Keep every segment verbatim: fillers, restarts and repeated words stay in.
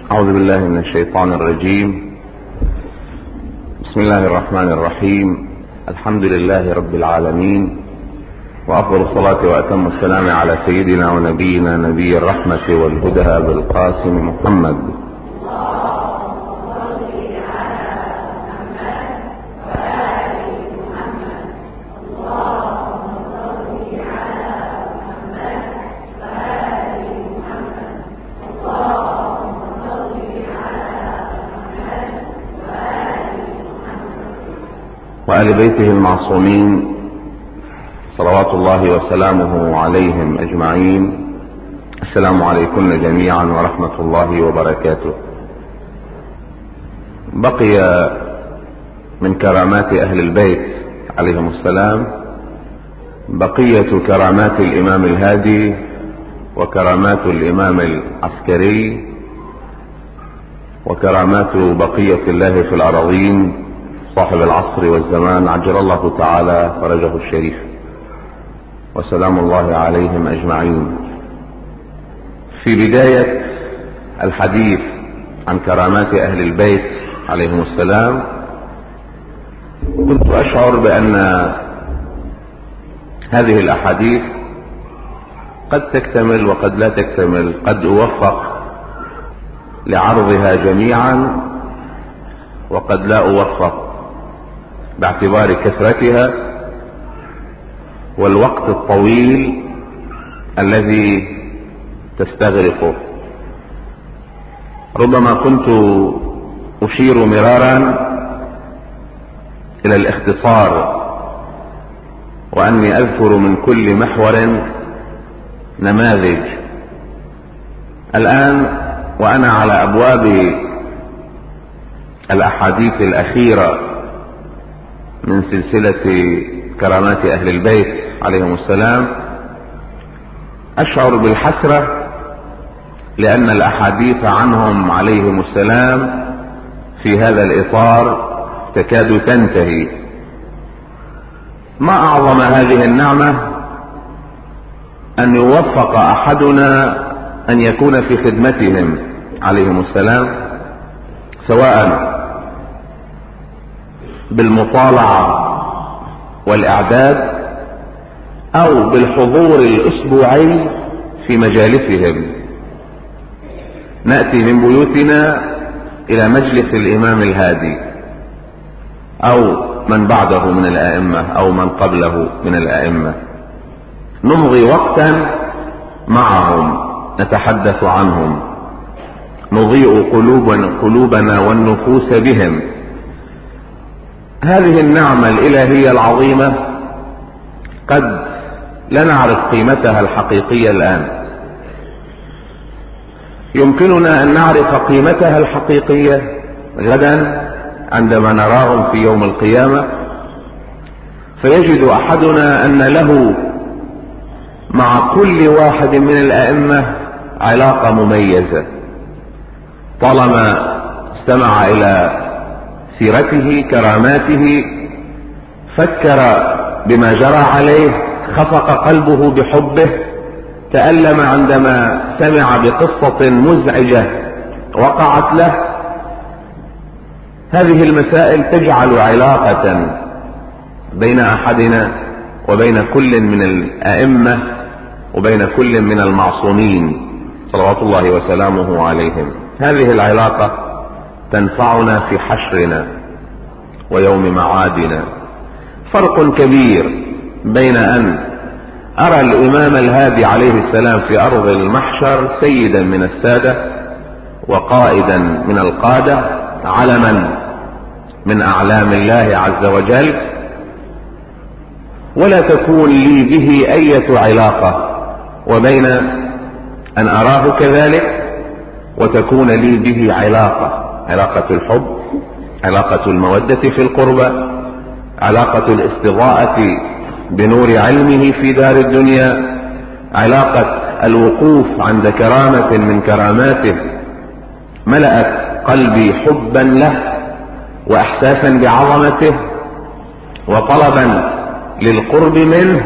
أعوذ بالله من الشيطان الرجيم. بسم الله الرحمن الرحيم. الحمد لله رب العالمين، وأفضل الصلاة وأتم السلام على سيدنا ونبينا نبي الرحمة والهدى أبي القاسم محمد. وآل بيته المعصومين صلوات الله وسلامه عليهم أجمعين. السلام عليكم جميعا ورحمة الله وبركاته. بقي من كرامات أهل البيت عليهم السلام بقية كرامات الإمام الهادي وكرامات الإمام العسكري وكرامات بقية الله في الأراضين صاحب العصر والزمان، عجل الله تعالى فرجه الشريف، وسلام الله عليهم أجمعين. في بداية الحديث عن كرامات أهل البيت عليهم السلام كنت أشعر بأن هذه الأحاديث قد تكتمل وقد لا تكتمل، قد أوفق لعرضها جميعا وقد لا أوفق باعتبار كثرتها والوقت الطويل الذي تستغرقه. ربما كنت أشير مرارا إلى الاختصار، وأني أذكر من كل محور نماذج. الآن وأنا على أبواب الأحاديث الأخيرة من سلسلة كرامات أهل البيت عليهم السلام أشعر بالحسرة، لأن الأحاديث عنهم عليهم السلام في هذا الإطار تكاد تنتهي. ما أعظم هذه النعمة أن يوفق أحدنا أن يكون في خدمتهم عليهم السلام، سواء بالمطالعة والإعداد أو بالحضور الأسبوعي في مجالسهم. نأتي من بيوتنا إلى مجلس الإمام الهادي أو من بعده من الآئمة أو من قبله من الآئمة، نمضي وقتا معهم، نتحدث عنهم، نضيء قلوبنا, قلوبنا والنفوس بهم. هذه النعمة الإلهية العظيمة قد لا نعرف قيمتها الحقيقية الآن. يمكننا أن نعرف قيمتها الحقيقية غدا عندما نراهم في يوم القيامة، فيجد أحدنا أن له مع كل واحد من الأئمة علاقة مميزة، طالما استمع إلى سيرته كراماته، فكر بما جرى عليه، خفق قلبه بحبه، تألم عندما سمع بقصة مزعجة وقعت له. هذه المسائل تجعل علاقة بين أحدنا وبين كل من الأئمة وبين كل من المعصومين صلوات الله وسلامه عليهم. هذه العلاقة تنفعنا في حشرنا ويوم معادنا. فرق كبير بين أن أرى الإمام الهادي عليه السلام في أرض المحشر سيدا من السادة وقائدا من القادة، علما من أعلام الله عز وجل، ولا تكون لي به أي علاقة، وبين أن أراه كذلك وتكون لي به علاقة، علاقة الحب، علاقة المودة في القربة، علاقة الاستضاءة بنور علمه في دار الدنيا، علاقة الوقوف عند كرامة من كراماته ملأت قلبي حبا له وإحساسا بعظمته وطلبا للقرب منه.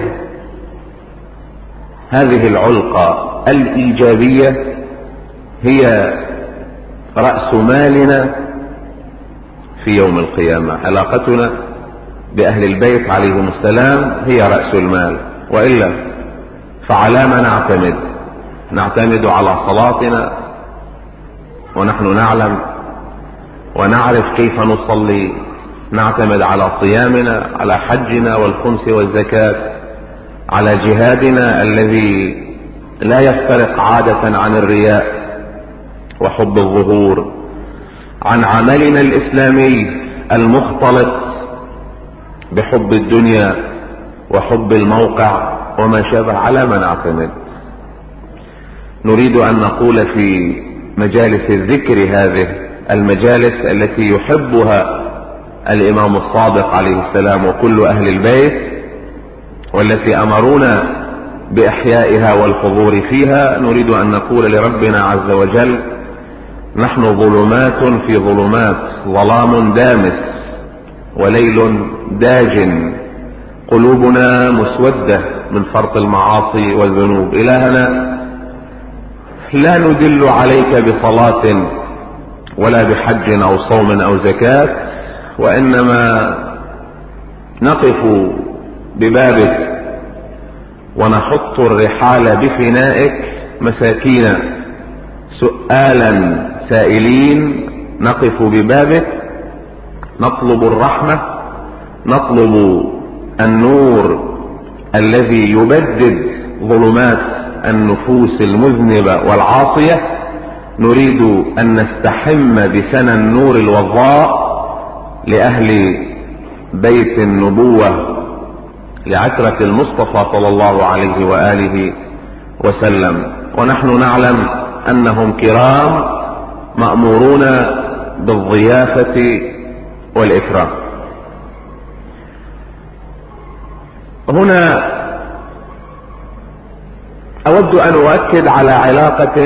هذه العلقة الإيجابية هي رأس مالنا في يوم القيامة. علاقتنا بأهل البيت عليهم السلام هي رأس المال، وإلا فعلى ما نعتمد؟ نعتمد على صلاتنا ونحن نعلم ونعرف كيف نصلي، نعتمد على صيامنا، على حجنا والخمس والزكاة، على جهادنا الذي لا يفترق عادة عن الرياء وحب الظهور، عن عملنا الإسلامي المختلط بحب الدنيا وحب الموقع وما شابه. على ما نعتمد؟ نريد أن نقول في مجالس الذكر، هذه المجالس التي يحبها الإمام الصادق عليه السلام وكل أهل البيت، والتي أمرونا بإحيائها والحضور فيها، نريد أن نقول لربنا عز وجل: نحن ظلمات في ظلمات، ظلام دامس وليل داج، قلوبنا مسودة من فرط المعاصي والذنوب. إلهنا، لا ندل عليك بصلاة ولا بحج أو صوم أو زكاة، وإنما نقف ببابك ونحط الرحال بفنائك مساكين سؤالا سائلين، نقف ببابك نطلب الرحمة، نطلب النور الذي يبدد ظلمات النفوس المذنبة والعاصية. نريد أن نستحم بسنى النور الوضاء لأهل بيت النبوة، لعترة المصطفى صلى الله عليه وآله وسلم، ونحن نعلم أنهم كرام مأمورون بالضيافة والإكرام. هنا أود أن أؤكد على علاقة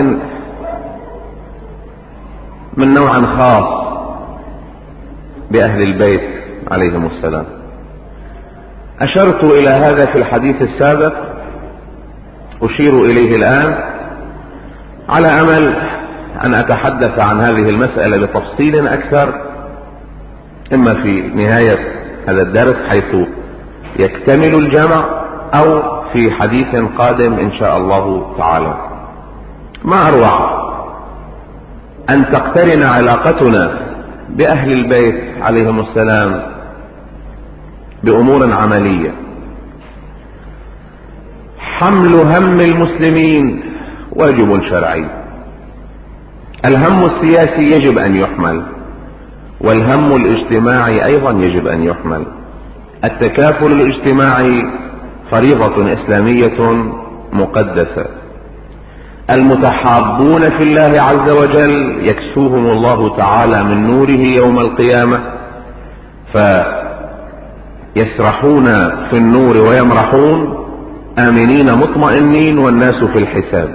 من نوع خاص بأهل البيت عليهم السلام. أشرت إلى هذا في الحديث السابق، أشير إليه الآن على أمل أن أتحدث عن هذه المسألة بتفصيل أكثر، إما في نهاية هذا الدرس حيث يكتمل الجمع، أو في حديث قادم إن شاء الله تعالى. ما أروع أن تقترن علاقتنا بأهل البيت عليهم السلام بأمور عملية. حمل هم المسلمين واجب شرعي. الهم السياسي يجب أن يحمل، والهم الاجتماعي أيضا يجب أن يحمل. التكافل الاجتماعي فريضة إسلامية مقدسة. المتحابون في الله عز وجل يكسوهم الله تعالى من نوره يوم القيامة، فيسرحون في النور ويمرحون آمنين مطمئنين والناس في الحساب.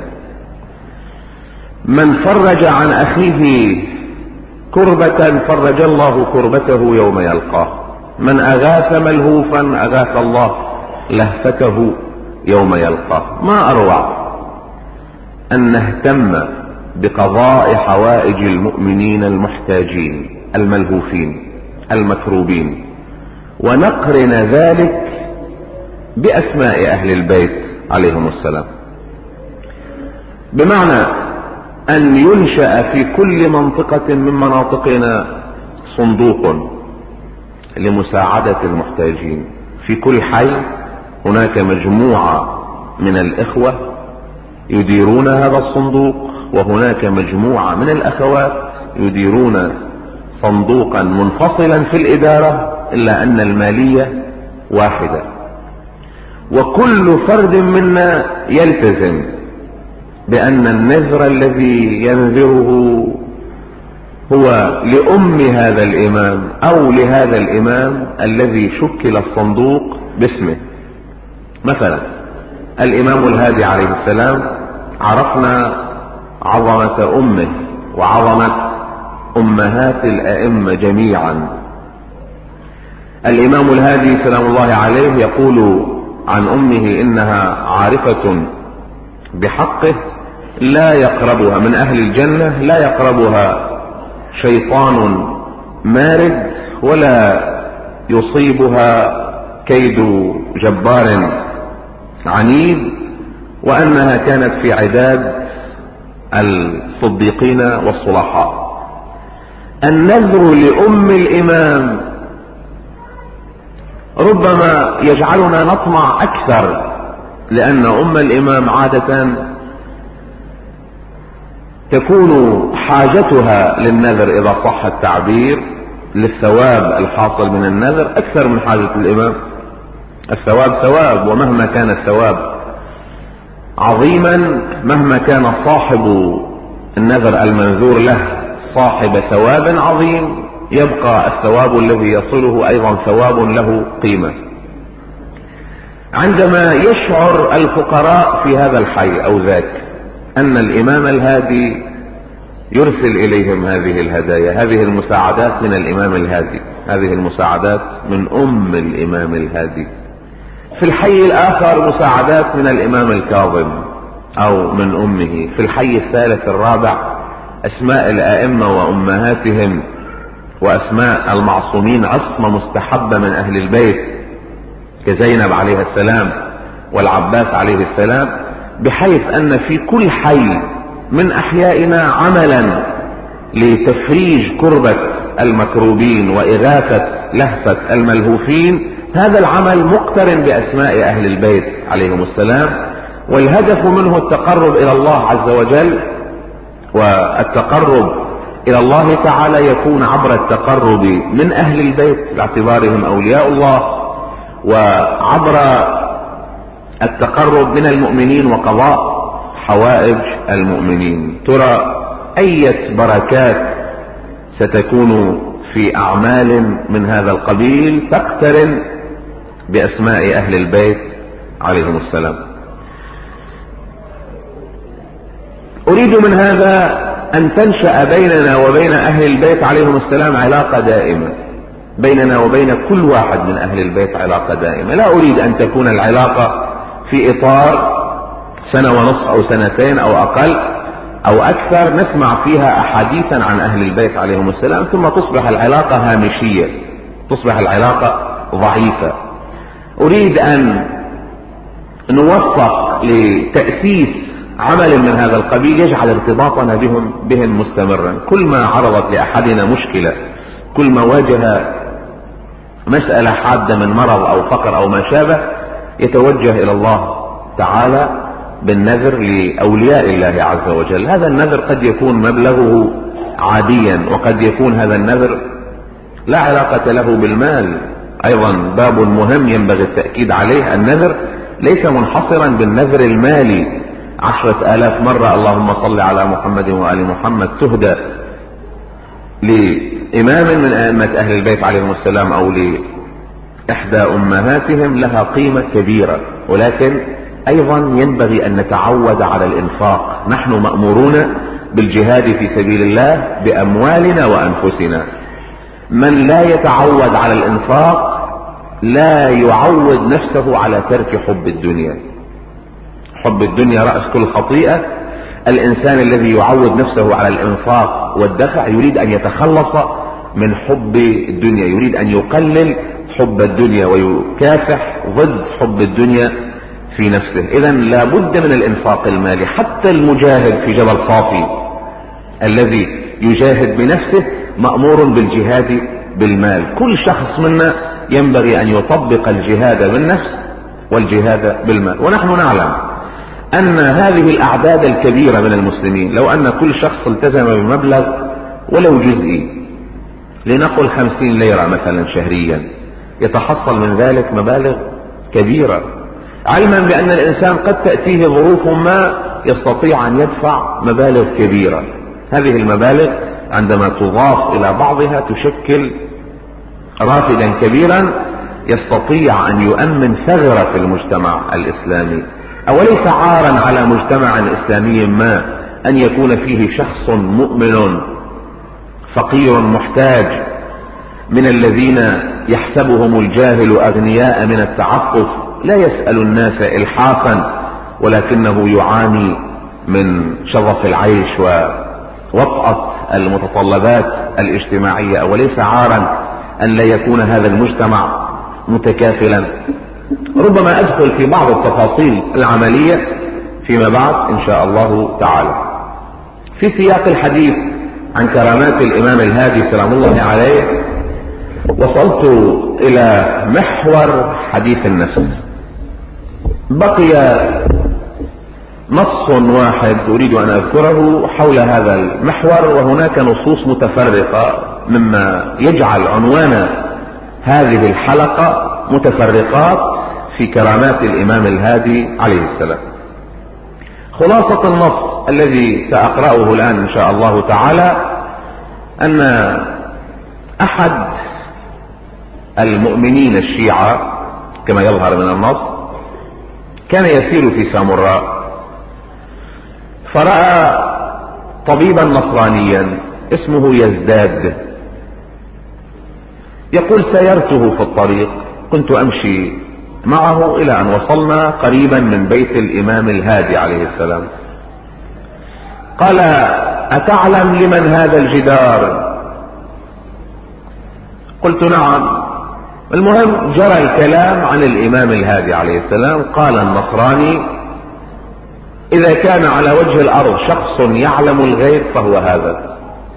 من فرج عن أخيه كربة فرج الله كربته يوم يلقاه. من أغاث ملهوفا أغاث الله لهفته يوم يلقاه. ما أروع أن نهتم بقضاء حوائج المؤمنين المحتاجين الملهوفين المكروبين، ونقرن ذلك بأسماء أهل البيت عليهم السلام، بمعنى أن ينشأ في كل منطقة من مناطقنا صندوق لمساعدة المحتاجين. في كل حي هناك مجموعة من الإخوة يديرون هذا الصندوق، وهناك مجموعة من الأخوات يديرون صندوقا منفصلا في الإدارة، إلا أن المالية واحدة، وكل فرد منا يلتزم بأن النذر الذي ينذره هو لأم هذا الإمام أو لهذا الإمام الذي شكل الصندوق باسمه. مثلا الإمام الهادي عليه السلام عرفنا عظمة أمه وعظمة أمهات الأئمة جميعا. الإمام الهادي سلام الله عليه يقول عن أمه إنها عارفة بحقه لا يقربها من أهل الجنة، لا يقربها شيطان مارد ولا يصيبها كيد جبار عنيد، وأنها كانت في عداد الصديقين والصلحاء. النذر لأم الإمام ربما يجعلنا نطمع أكثر، لأن أم الإمام عادة تكون حاجتها للنذر إذا صح التعبير للثواب الحاصل من النذر أكثر من حاجة الإمام. الثواب ثواب، ومهما كان الثواب عظيما، مهما كان صاحب النذر المنذور له صاحب ثواب عظيم، يبقى الثواب الذي يصله أيضا ثواب له قيمة. عندما يشعر الفقراء في هذا الحي أو ذاك أن الإمام الهادي يرسل إليهم هذه الهدايا، هذه المساعدات من الإمام الهادي، هذه المساعدات من أم الإمام الهادي. في الحي الآخر مساعدات من الإمام الكاظم أو من أمه. في الحي الثالث الرابع أسماء الآئمة وأمهاتهم وأسماء المعصومين عصمة مستحبة من أهل البيت كزينب عليه السلام والعباس عليه السلام، بحيث أن في كل حي من أحيائنا عملا لتفريج كربة المكروبين وإغاثة لهفة الملهوفين. هذا العمل مقترن بأسماء أهل البيت عليهم السلام، والهدف منه التقرب إلى الله عز وجل، والتقرب إلى الله تعالى يكون عبر التقرب من أهل البيت باعتبارهم أولياء الله، وعبر التقرب من المؤمنين وقضاء حوائج المؤمنين. ترى أية بركات ستكون في أعمال من هذا القبيل تقترن بأسماء أهل البيت عليهم السلام. أريد من هذا أن تنشأ بيننا وبين أهل البيت عليهم السلام علاقة دائمة، بيننا وبين كل واحد من أهل البيت علاقة دائمة. لا أريد أن تكون العلاقة في إطار سنة ونصف أو سنتين أو أقل أو أكثر نسمع فيها أحاديثا عن أهل البيت عليهم السلام ثم تصبح العلاقة هامشية، تصبح العلاقة ضعيفة. أريد أن نوفق لتأسيس عمل من هذا القبيل يجعل ارتباطنا بهم بهم مستمرا. كل ما عرضت لأحدنا مشكلة، كل ما واجه مسألة حادة من مرض أو فقر أو ما شابه، يتوجه إلى الله تعالى بالنذر لأولياء الله عز وجل. هذا النذر قد يكون مبلغه عاديا، وقد يكون هذا النذر لا علاقة له بالمال. أيضا باب مهم ينبغي التأكيد عليه، النذر ليس منحصرا بالنذر المالي. عشرة آلاف مرة اللهم صل على محمد وآل محمد تهدى لإمام من أئمة أهل البيت عليهم السلام أو لإحدى أمهاتهم لها قيمة كبيرة، ولكن أيضا ينبغي أن نتعود على الإنفاق. نحن مأمورون بالجهاد في سبيل الله بأموالنا وأنفسنا. من لا يتعود على الإنفاق لا يعود نفسه على ترك حب الدنيا. حب الدنيا رأس كل خطيئة. الإنسان الذي يعود نفسه على الإنفاق والدفع يريد أن يتخلص من حب الدنيا، يريد أن يقلل حب الدنيا ويكافح ضد حب الدنيا في نفسه. إذن لا بد من الإنفاق المالي. حتى المجاهد في جبل صافي الذي يجاهد بنفسه مأمور بالجهاد بالمال. كل شخص منا ينبغي أن يطبق الجهاد بالنفس والجهاد بالمال. ونحن نعلم أن هذه الأعداد الكبيرة من المسلمين لو أن كل شخص التزم بمبلغ ولو جزئي، لنقل خمسين ليرة مثلا شهريا، يتحصل من ذلك مبالغ كبيرة، علما بأن الإنسان قد تأتيه ظروف ما يستطيع أن يدفع مبالغ كبيرة. هذه المبالغ عندما تضاف إلى بعضها تشكل رافدا كبيرا يستطيع أن يؤمن ثغرة في المجتمع الإسلامي. أوليس عارا على مجتمع إسلامي ما أن يكون فيه شخص مؤمن فقير محتاج من الذين يحسبهم الجاهل أغنياء من التعفف، لا يسأل الناس إلحافا ولكنه يعاني من شظف العيش ووطأة المتطلبات الاجتماعية، وليس عارا أن لا يكون هذا المجتمع متكافلا. ربما أدخل في بعض التفاصيل العملية فيما بعد إن شاء الله تعالى. في سياق الحديث عن كرامات الإمام الهادي سلام الله عليه وصلت إلى محور حديث النفس. بقي نص واحد أريد أن أذكره حول هذا المحور، وهناك نصوص متفرقة مما يجعل عنوان هذه الحلقة متفرقات في كرامات الإمام الهادي عليه السلام. خلاصة النص الذي سأقرأه الآن إن شاء الله تعالى أن أحد المؤمنين الشيعة كما يظهر من النص كان يسير في سامراء، فرأى طبيبا نصرانيا اسمه يزداد. يقول سيرته في الطريق، كنت أمشي معه إلى أن وصلنا قريبا من بيت الإمام الهادي عليه السلام. قال أتعلم لمن هذا الجدار؟ قلت نعم. المهم جرى الكلام عن الإمام الهادي عليه السلام. قال النصراني إذا كان على وجه الأرض شخص يعلم الغيب فهو هذا.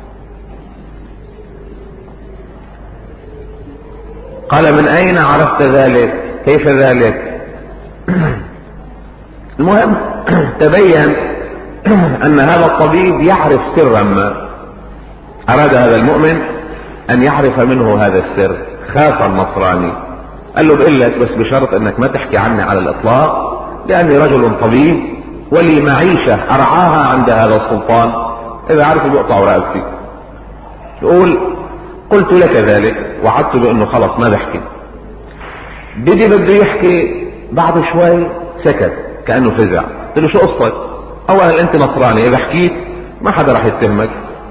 قال من أين عرفت ذلك؟ كيف ذلك؟ المهم تبين أن هذا الطبيب يعرف سرا ما. أراد هذا المؤمن أن يعرف منه هذا السر. خاف النصراني، قال له بقول لك بس بشرط أنك ما تحكي عني على الإطلاق، لأني رجل طبيب ولي معيشة أرعاها عند هذا السلطان، إذا عرف بيقطع رأسي. يقول قلت لك ذلك، وعدت بأنه خلص ما بحكي. بدي بده يحكي، بعد شوي سكت كأنه فزع. قلت له شو قصتك؟ أولا أنت نصراني، إذا حكيت ما حدا راح يتهمك،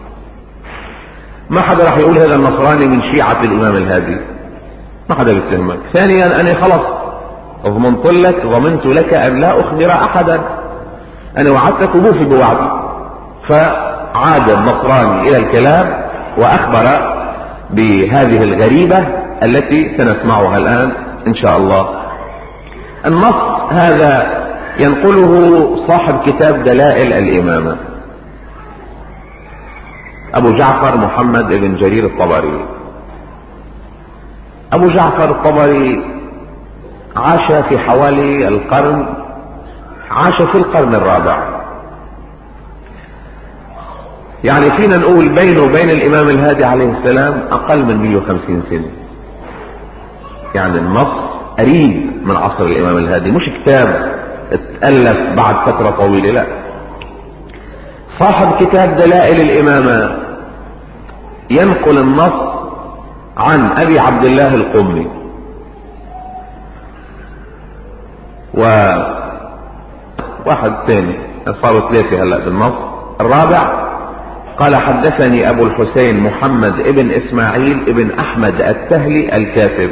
ما حدا راح يقول هذا النصراني من شيعة الإمام الهادي، ما حدا بيتهمك. ثانيا أنا خلص ضمنت لك ضمنت لك أن لا أخبر أحدا، أنا وعدتك وبوفي بوعدي. فعاد النصراني إلى الكلام وأخبر بهذه الغريبة التي سنسمعها الآن إن شاء الله. النص هذا ينقله صاحب كتاب دلائل الإمامة أبو جعفر محمد بن جرير الطبري. أبو جعفر الطبري عاش في حوالي القرن عاش في القرن الرابع، يعني فينا نقول بينه وبين الإمام الهادي عليه السلام أقل من مئة وخمسين سنة. يعني النص قريب من عصر الإمام الهادي، مش كتاب اتألف بعد فترة طويلة، لا. صاحب كتاب دلائل الإمامة ينقل النص عن أبي عبد الله القمي، وواحد ثاني صاروا ثلاثة هلأ بالنص. الرابع قال حدثني أبو الحسين محمد ابن إسماعيل ابن أحمد التهلي الكاتب.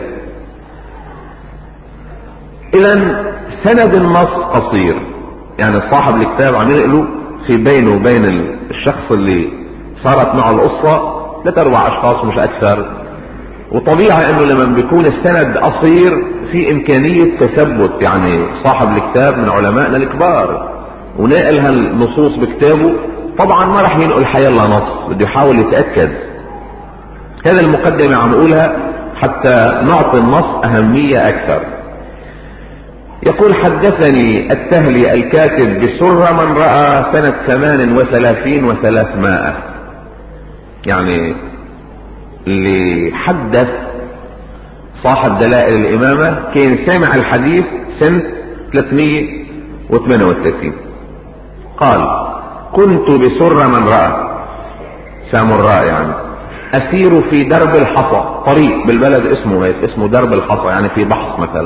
إذن سند النص قصير، يعني صاحب الكتاب عم ينقله في بينه وبين الشخص اللي صارت معه القصة ثلاث أربع أشخاص مش أكثر. وطبيعي أنه لما بيكون السند قصير في إمكانية تثبت، يعني صاحب الكتاب من علمائنا الكبار ونقل هالنصوص بكتابه، طبعا ما راح ينقل حيالله نص، بده يحاول يتأكد. هذا المقدمة عم أقولها حتى نعطي النص أهمية أكثر. يقول حدثني التهلي الكاتب بسر من رأى سنة ثمان وثلاثين وثلاثمائة، يعني اللي حدث صاحب دلائل الإمامة كان سامع الحديث سنة ثلاثمائة وثمانية وثلاثين. قال كنت بسر من رأى، سامراء يعني، أسير في درب الحصى، طريق بالبلد اسمه هيك، اسمه درب الحصى، يعني في بحث مثلا.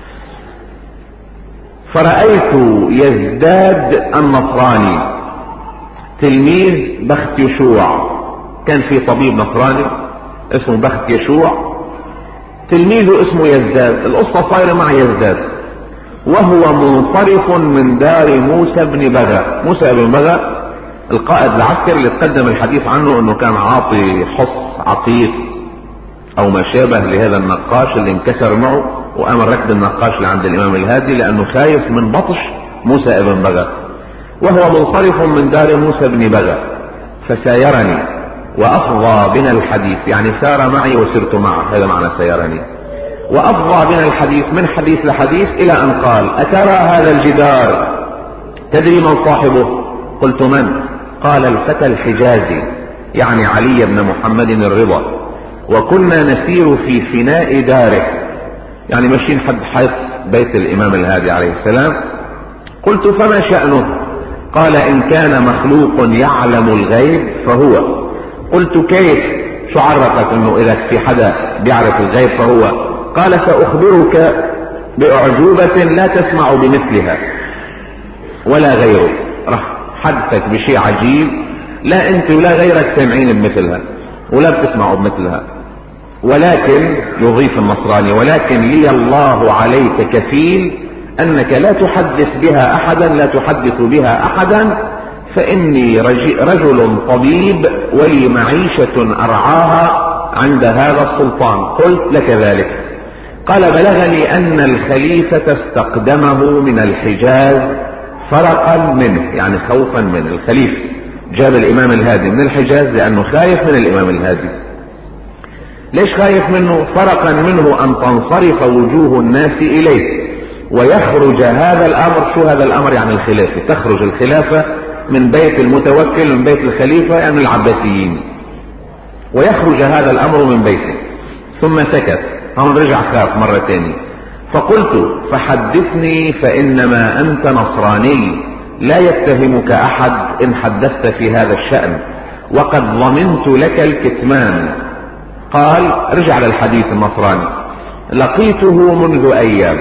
فرأيت يزداد النصراني تلميذ بخت يشوع، كان في طبيب نصراني اسمه بخت يشوع، تلميذه اسمه يزداد. القصة صايرة مع يزداد وهو منصرف من دار موسى بن بغى. موسى بن بغى القائد العسكري اللي تقدم الحديث عنه انه كان عاطي حص عقيق او ما شابه لهذا النقاش اللي انكسر معه، وامر ركب النقاش لعند الامام الهادي لانه خايف من بطش موسى ابن بغى، وهو منصرف من دار موسى بن بغى. فسايرني وافضى بنا الحديث، يعني سار معي وسرت معه، هذا معنى سايرني. وافضى بنا الحديث من حديث لحديث الى ان قال: اترى هذا الجدار تدري من صاحبه؟ قلت: من؟ قال: الفتى الحجازي، يعني علي بن محمد الرضا، وكنا نسير في فناء داره، يعني ماشيين حد حيث بيت الامام الهادي عليه السلام. قلت: فما شأنه؟ قال: ان كان مخلوق يعلم الغيب فهو. قلت: كيف؟ شو عرفك انه اذا في حدا بيعرف الغيب فهو؟ قال: سأخبرك بأعجوبة لا تسمع بمثلها ولا غيرك. راح حدثك بشيء عجيب لا انت ولا غيرك سامعين بمثلها ولا بتسمعوا بمثلها. ولكن يضيف النصراني: ولكن لي الله عليك كفيل انك لا تحدث بها احدا، لا تحدث بها احدا، فاني رجل طبيب ولي معيشة ارعاها عند هذا السلطان. قلت: لك ذلك؟ قال: بلغني ان الخليفة استقدمه من الحجاز فرقا منه، يعني خوفا منه. الخليفة جاب الامام الهادي من الحجاز لانه خايف من الامام الهادي. ليش خايف منه؟ فرقا منه ان تنصرف وجوه الناس اليه ويخرج هذا الامر. شو هذا الامر؟ يعني الخلافة، تخرج الخلافة من بيت المتوكل، من بيت الخليفة يعني العباسيين، ويخرج هذا الامر من بيته. ثم سكت، هم رجع خاف مرة تانية. فقلت: فحدثني فانما انت نصراني لا يتهمك احد ان حدثت في هذا الشأن، وقد ضمنت لك الكتمان. قال: رجع للحديث النصراني: لقيته منذ ايام،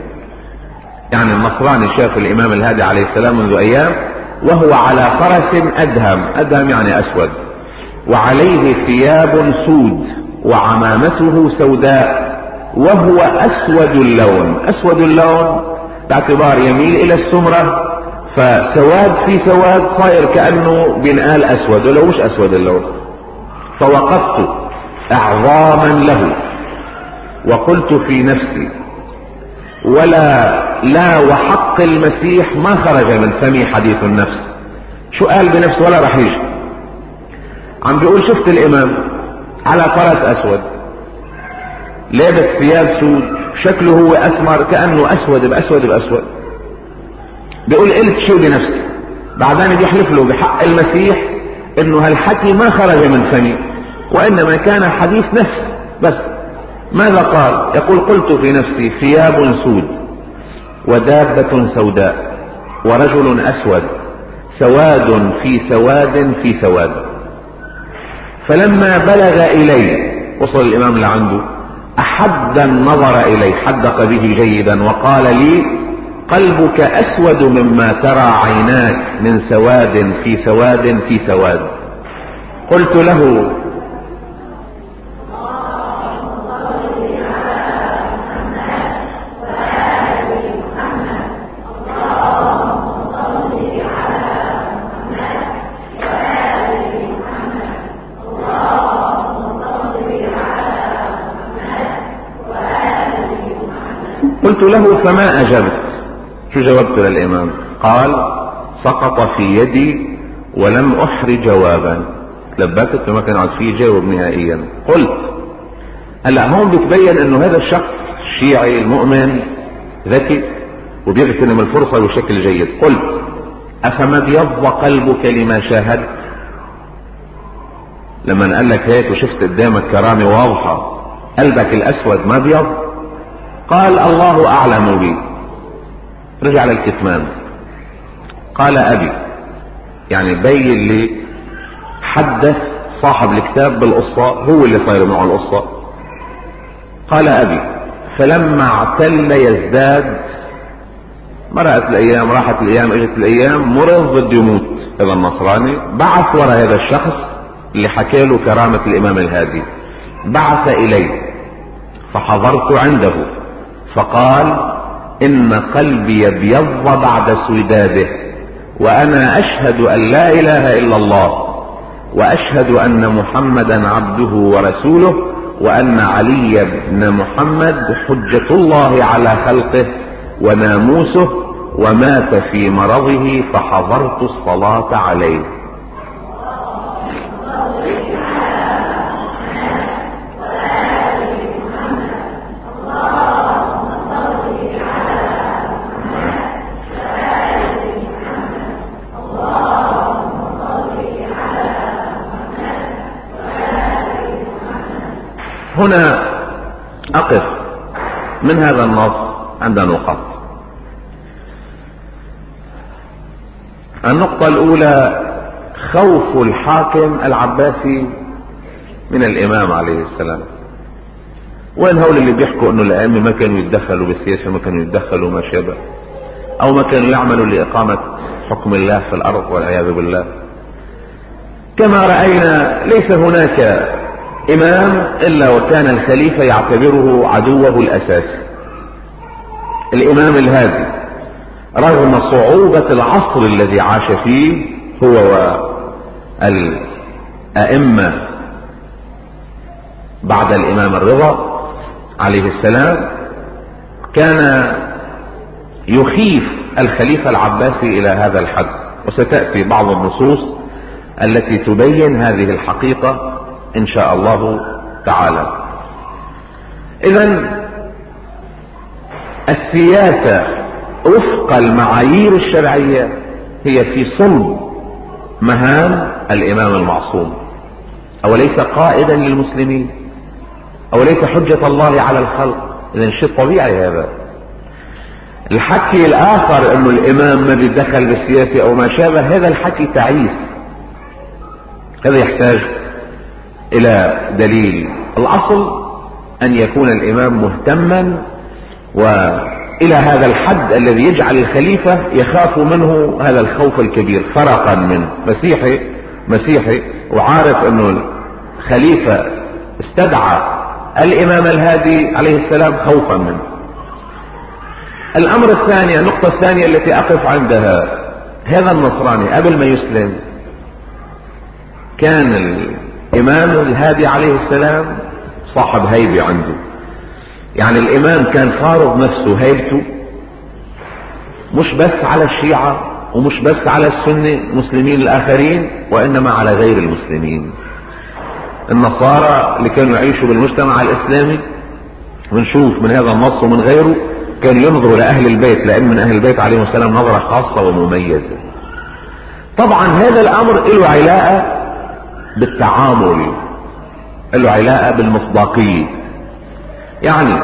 يعني النصراني شاف الامام الهادي عليه السلام منذ ايام وهو على فرس ادهم، ادهم يعني اسود، وعليه ثياب سود وعمامته سوداء، وهو اسود اللون. اسود اللون باعتبار يميل الى السمرة، فسواد في سواد صاير كأنه بنقال اسود ولو مش اسود اللون. فوقفت اعظاما له وقلت في نفسي: ولا لا وحق المسيح ما خرج من فمي حديث النفس. شو قال بنفسه؟ ولا رح يجي. عم بيقول: شفت الامام على فرس اسود لابس ثياب سود، شكله هو اسمر كأنه اسود باسود باسود. بيقول: قلت شو بنفسي. بعدين بيحلف له بحق المسيح انه هالحكي ما خرج من فمي وانما كان حديث نفس بس. ماذا قال؟ يقول: قلت في نفسي: ثياب سود ودابة سوداء ورجل اسود، سواد في سواد في سواد. فلما بلغ الي، وصل الامام لعنده، احد النظر الي، حدق به جيدا، وقال لي: قلبك اسود مما ترى عيناك من سواد في سواد في سواد. قلت له: قلت له: فما اجبت؟ شو جاوبت للامام؟ قال: سقط في يدي ولم احرج جوابا. تلبكت وما كان عاد فيه جاوب نهائيا. قلت: هلا هون بتبين انه هذا الشخص الشيعي المؤمن ذكي وبيغتنم الفرصة بشكل جيد. قلت: افما بيض قلبك لما شاهدت؟ لما قال لك هيك وشفت قدامك كرامة واضحة، قلبك الاسود ما بيض؟ قال: الله اعلم بي. رجع للكتمان. قال: ابي، يعني بين لي، حدث صاحب الكتاب بالقصة، هو اللي صاير معه القصة. قال: ابي. فلما اعتل يزداد، مرأت الايام، راحت الايام، اجت الايام، مرض بده يموت هذا النصراني. بعث وراء هذا الشخص اللي حكى له كرامة الامام الهادي، بعث اليه فحضرت عنده فقال: ان قلبي ابيض بعد سوداده وأنا أشهد أن لا إله إلا الله وأشهد أن محمدا عبده ورسوله وأن علي بن محمد حجة الله على خلقه وناموسه ومات في مرضه فحضرت الصلاة عليه. هنا أقف من هذا النص عند نقط. النقطة الأولى خوف الحاكم العباسي من الإمام عليه السلام. وين هول اللي بيحكوا انه الأئمة ما كانوا يتدخلوا بالسياسة، ما كانوا يتدخلوا ما شابه، او ما كانوا يعملوا لإقامة حكم الله في الأرض والعياذ بالله. كما رأينا ليس هناك إمام إلا وكان الخليفة يعتبره عدوه الأساسي. الإمام الهادي رغم صعوبة العصر الذي عاش فيه هو والأئمة بعد الإمام الرضا عليه السلام، كان يخيف الخليفة العباسي إلى هذا الحد، وستأتي بعض النصوص التي تبين هذه الحقيقة إن شاء الله تعالى. إذن السياسة وفق المعايير الشرعية هي في صلب مهام الإمام المعصوم، أوليس قائدا للمسلمين، أوليس حجة الله على الخلق. إذن شيء طبيعي هذا. الحكي الآخر أنه الإمام ما بيتدخل بالسياسة أو ما شابه، هذا الحكي تعيس، هذا يحتاج إلى دليل. الأصل أن يكون الإمام مهتما وإلى هذا الحد الذي يجعل الخليفة يخاف منه هذا الخوف الكبير، فرقا من مسيحي مسيحي وعارف أنه الخليفة استدعى الإمام الهادي عليه السلام خوفا منه. الأمر الثاني، النقطة الثانية التي أقف عندها، هذا النصراني قبل ما يسلم كان الإمام الهادي عليه السلام صاحب هيبة عنده، يعني الإمام كان فارض نفسه هيبته مش بس على الشيعة ومش بس على السنة المسلمين الآخرين، وإنما على غير المسلمين. النصارى اللي كانوا يعيشوا بالمجتمع الإسلامي، ونشوف من هذا النص ومن غيره، كانوا ينظروا لأهل البيت، لأن من أهل البيت عليهم السلام نظرة خاصة ومميزة. طبعا هذا الأمر له علاقة بالتعامل، له علاقة بالمصداقية. يعني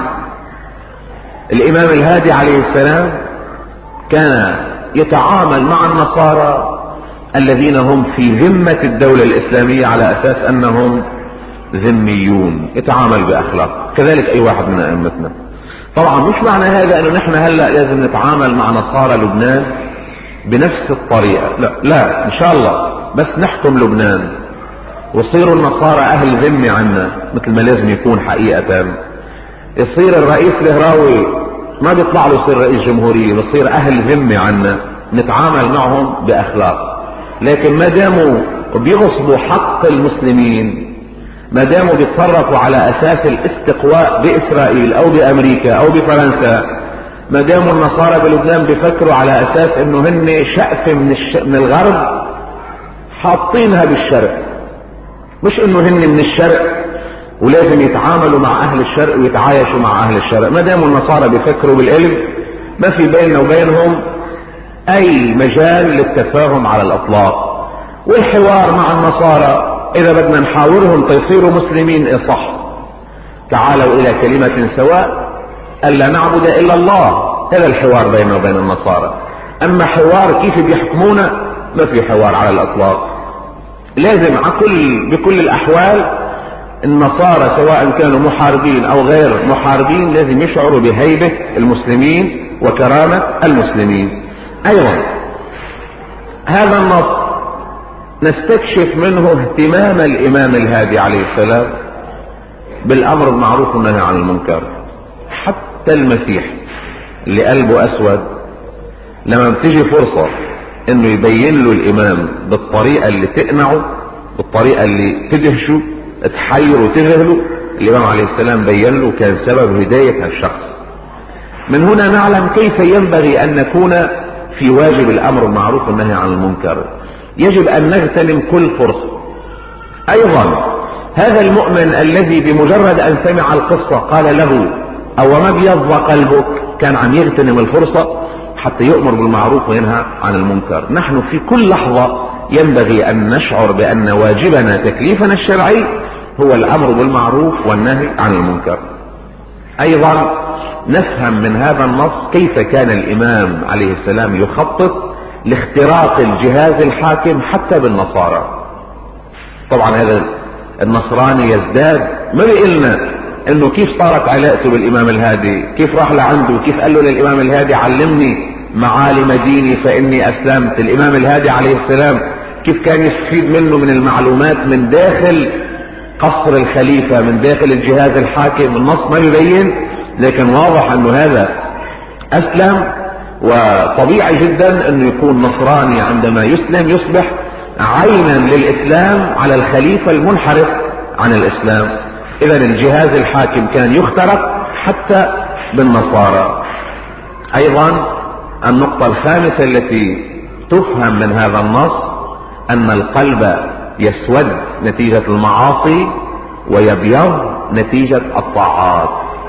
الإمام الهادي عليه السلام كان يتعامل مع النصارى الذين هم في ذمة الدولة الإسلامية على أساس أنهم ذميون، يتعامل بأخلاق، كذلك أي واحد من أئمتنا. طبعا مش معنى هذا أنه نحن هلأ لازم نتعامل مع نصارى لبنان بنفس الطريقة، لا لا، إن شاء الله بس نحكم لبنان ويصيروا النصارى أهل ذمة عنا مثل ما لازم يكون حقيقة. يصير الرئيس الهراوي ما بيطلع له يصير رئيس جمهورية، بيصير أهل ذمة عنا، نتعامل معهم بأخلاق. لكن ما داموا بيغصبوا حق المسلمين، ما داموا بيتصرفوا على أساس الاستقواء بإسرائيل أو بأمريكا أو بفرنسا، ما داموا النصارى بلبنان بيفكروا على أساس إنه هن شقفة من, الش... من الغرب حاطينها بالشرق، مش إنه هن من الشرق ولازم يتعاملوا مع أهل الشرق ويتعايشوا مع أهل الشرق. ما داموا النصارى بيفكروا بالعلم، ما في بيننا وبينهم أي مجال للتفاهم على الأطلاق. والحوار مع النصارى إذا بدنا نحاورهم تيصيروا مسلمين إصح، تعالوا إلى كلمة سواء ألا نعبد إلا الله، هذا الحوار بيننا وبين النصارى. أما حوار كيف بيحكمونا، ما في حوار على الأطلاق. لازم كل بكل الأحوال النصارى سواء كانوا محاربين أو غير محاربين لازم يشعروا بهيبة المسلمين وكرامة المسلمين. أيضا هذا النص نستكشف منه اهتمام الإمام الهادي عليه السلام بالأمر المعروف والنهي عن المنكر. حتى المسيح اللي قلبه أسود لما بتيجي فرصة انه يبين له الامام بالطريقة اللي تقنعه، بالطريقة اللي تدهشه تحير وتذهله. الامام عليه السلام بين له، كان سبب هداية الشخص. من هنا نعلم كيف ينبغي ان نكون في واجب الامر بالمعروف والنهي عن المنكر. يجب ان نغتنم كل فرصة. ايضا هذا المؤمن الذي بمجرد ان سمع القصة قال له او ما ابيض قلبك، كان عم يغتنم الفرصة حتى يؤمر بالمعروف وينهى عن المنكر. نحن في كل لحظة ينبغي ان نشعر بان واجبنا تكليفنا الشرعي هو الامر بالمعروف والنهي عن المنكر. ايضا نفهم من هذا النص كيف كان الامام عليه السلام يخطط لاختراق الجهاز الحاكم حتى بالنصارى. طبعا هذا النصراني يزداد، ما بيقلنا انه كيف صارت علاقته بالامام الهادي، كيف راح لعنده، كيف قال له للامام الهادي علمني معالم ديني فاني اسلمت. الامام الهادي عليه السلام كيف كان يستفيد منه من المعلومات من داخل قصر الخليفة، من داخل الجهاز الحاكم. النص ما بيبين، لكن واضح انه هذا اسلم، وطبيعي جدا انه يكون نصراني عندما يسلم يصبح عينا للاسلام على الخليفة المنحرف عن الاسلام. اذا الجهاز الحاكم كان يخترق حتى بالنصارى. ايضا النقطة الخامسة التي تفهم من هذا النص ان القلب يسود نتيجة المعاصي ويبيض نتيجة الطاعات.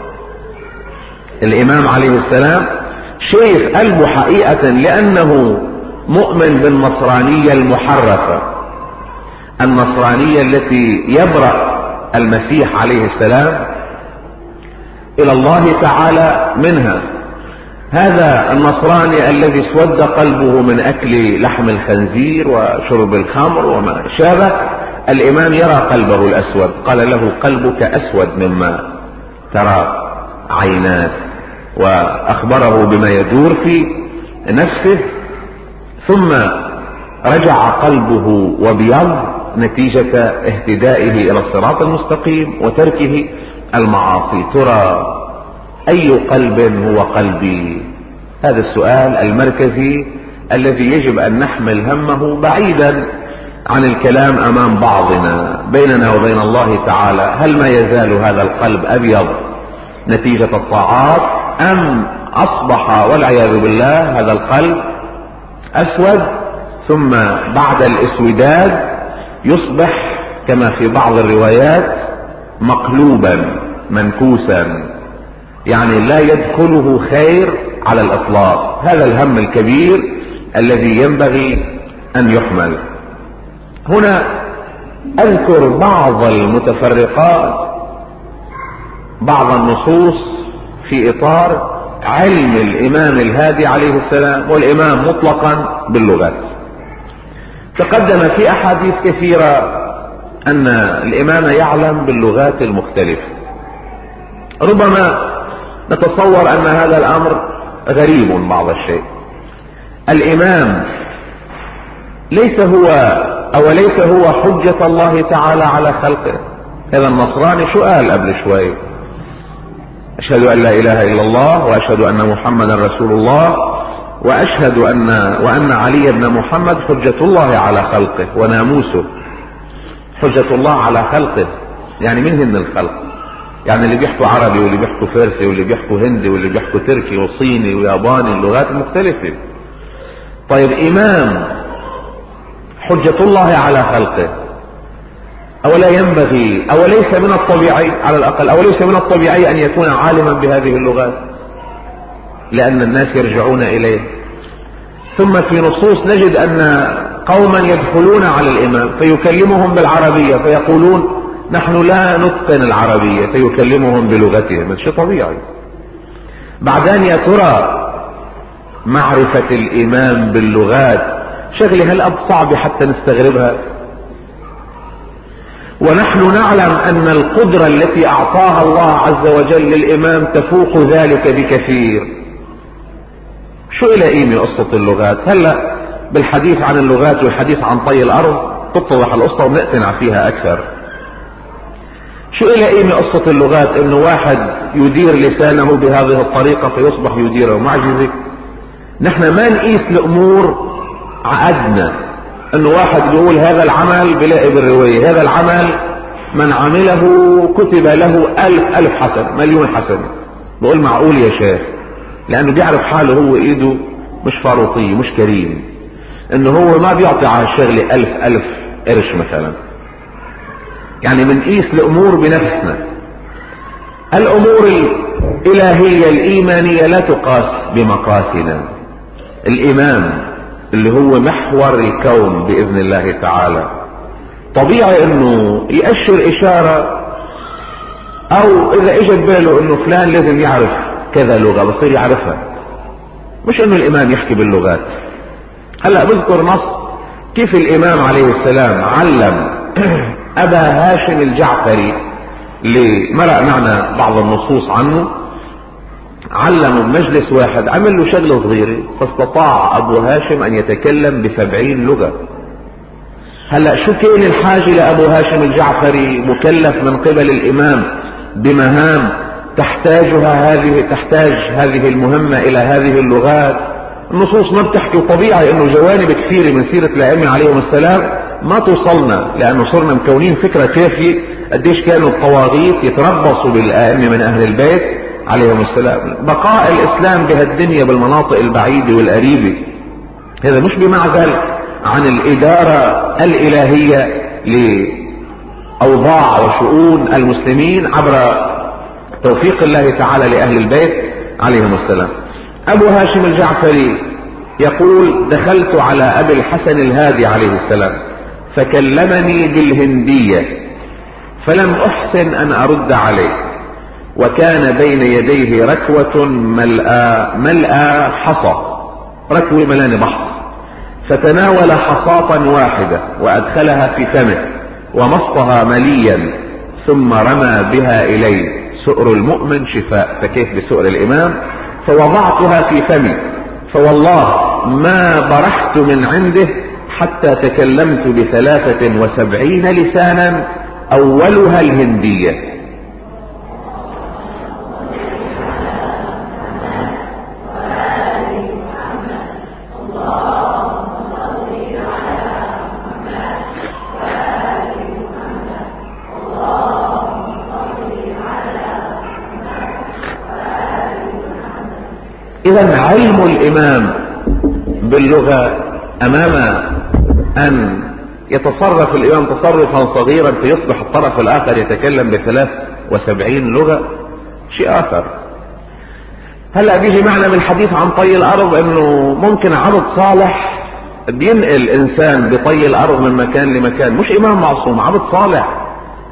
الامام عليه السلام شيخ قلبه حقيقة لانه مؤمن بالنصرانية المحرفة، النصرانية التي يبرأ المسيح عليه السلام الى الله تعالى منها. هذا النصراني الذي اسود قلبه من اكل لحم الخنزير وشرب الخمر وما شابه، الامام يرى قلبه الاسود، قال له قلبك اسود مما ترى عيناك، واخبره بما يدور في نفسه. ثم رجع قلبه وبيض نتيجة اهتدائه الى الصراط المستقيم وتركه المعاصي. ترى اي قلب هو قلبي؟ هذا السؤال المركزي الذي يجب ان نحمل همه بعيدا عن الكلام امام بعضنا بيننا وبين الله تعالى. هل ما يزال هذا القلب ابيض نتيجة الطاعات، ام اصبح والعياذ بالله هذا القلب اسود، ثم بعد الاسوداد يصبح كما في بعض الروايات مقلوبا منكوسا، يعني لا يدخله خير على الاطلاق. هذا الهم الكبير الذي ينبغي ان يحمل. هنا اذكر بعض المتفرقات، بعض النصوص في اطار علم الامام الهادي عليه السلام والامام مطلقا باللغات. تقدم في احاديث كثيرة ان الامام يعلم باللغات المختلفة. ربما نتصور ان هذا الامر غريب بعض الشيء. الامام ليس هو او ليس هو حجة الله تعالى على خلقه. هذا النصراني شو قال قبل شوي؟ اشهد ان لا اله الا الله واشهد ان محمدا رسول الله واشهد ان وان علي بن محمد حجة الله على خلقه وناموسه. حجة الله على خلقه يعني من هن الخلق؟ يعني اللي بيحكوا عربي واللي بيحكوا فارسي واللي بيحكوا هندي واللي بيحكوا تركي وصيني وياباني، اللغات المختلفة. طيب امام حجة الله على خلقه، اولا ينبغي او ليس من الطبيعي على الاقل او ليس من الطبيعي ان يكون عالما بهذه اللغات لان الناس يرجعون اليه. ثم في نصوص نجد ان قوما يدخلون على الامام فيكلمهم بالعربية فيقولون نحن لا نتقن العربية، فيكلمهم بلغتهم. هذا شيء طبيعي. بعدين يا ترى معرفة الامام باللغات شغلة هالقد صعبة حتى نستغربها، ونحن نعلم ان القدرة التي اعطاها الله عز وجل للامام تفوق ذلك بكثير. شو إلى قيمة قصة اللغات؟ هلا بالحديث عن اللغات والحديث عن طي الارض تتضح القصة ونقتنع فيها اكثر. شو إلى قيمة قصة اللغات؟ انه واحد يدير لسانه بهذه الطريقة فيصبح يديره معجزة. نحن ما نقيس الامور عقدنا انه واحد بيقول هذا العمل بلاقي بالرواية، هذا العمل من عمله كتب له الف الف حسنة، مليون حسنة. بقول معقول يا شيخ؟ لانه بيعرف حاله هو ايده مش فاروقية، مش كريم، انه هو ما بيعطي على الشغلة الف الف قرش مثلا. يعني بنقيس الامور بنفسنا. الامور الالهية الايمانية لا تقاس بمقاسنا. الامام اللي هو محور الكون باذن الله تعالى طبيعي انه يأشر اشارة، او اذا اجى بباله انه فلان لازم يعرف كذا لغة بصير يعرفها، مش انه الامام يحكي باللغات. هلأ بذكر نص كيف الامام عليه السلام علم ابا هاشم الجعفري، لمرأ معنا بعض النصوص عنه، علمه بمجلس واحد، عمل له شغلة صغيرة فاستطاع ابو هاشم ان يتكلم بسبعين لغة. هلأ شو كان الحاجة لابو هاشم الجعفري مكلف من قبل الامام بمهام تحتاجها هذه تحتاج هذه المهمة الى هذه اللغات؟ النصوص ما بتحكي. طبيعي انه جوانب كثيرة من سيرة الائمة عليهم السلام ما توصلنا، لانه صرنا مكونين فكرة كافية قديش كانوا الطواغيت يتربصوا بالائمة من اهل البيت عليهم السلام. بقاء الاسلام بهالدنيا بالمناطق البعيدة والقريبة هذا مش بمعزل عن الادارة الالهية لاوضاع وشؤون المسلمين عبر توفيق الله تعالى لاهل البيت عليهم السلام. ابو هاشم الجعفري يقول: دخلت على ابي الحسن الهادي عليه السلام فكلمني بالهندية فلم احسن ان ارد عليه، وكان بين يديه ركوة ملأى ملأى حصى، ركوة ملانة بحر، فتناول حصاة واحدة وادخلها في فمه ومصها مليا ثم رمى بها الي. سؤر المؤمن شفاء، فكيف بسؤر الامام؟ فوضعتها في فمي فوالله ما برحت من عنده حتى تكلمت بثلاثة وسبعين لسانا اولها الهندية. إذا علم الإمام باللغة أمام أن يتصرف الإمام تصرفا صغيرا فيصبح الطرف الآخر يتكلم بثلاث وسبعين لغة شيء آخر. هلأ بيجي معنا بالحديث عن طي الأرض أنه ممكن عبد صالح بينقل إنسان بطي الأرض من مكان لمكان، مش إمام معصوم، عبد صالح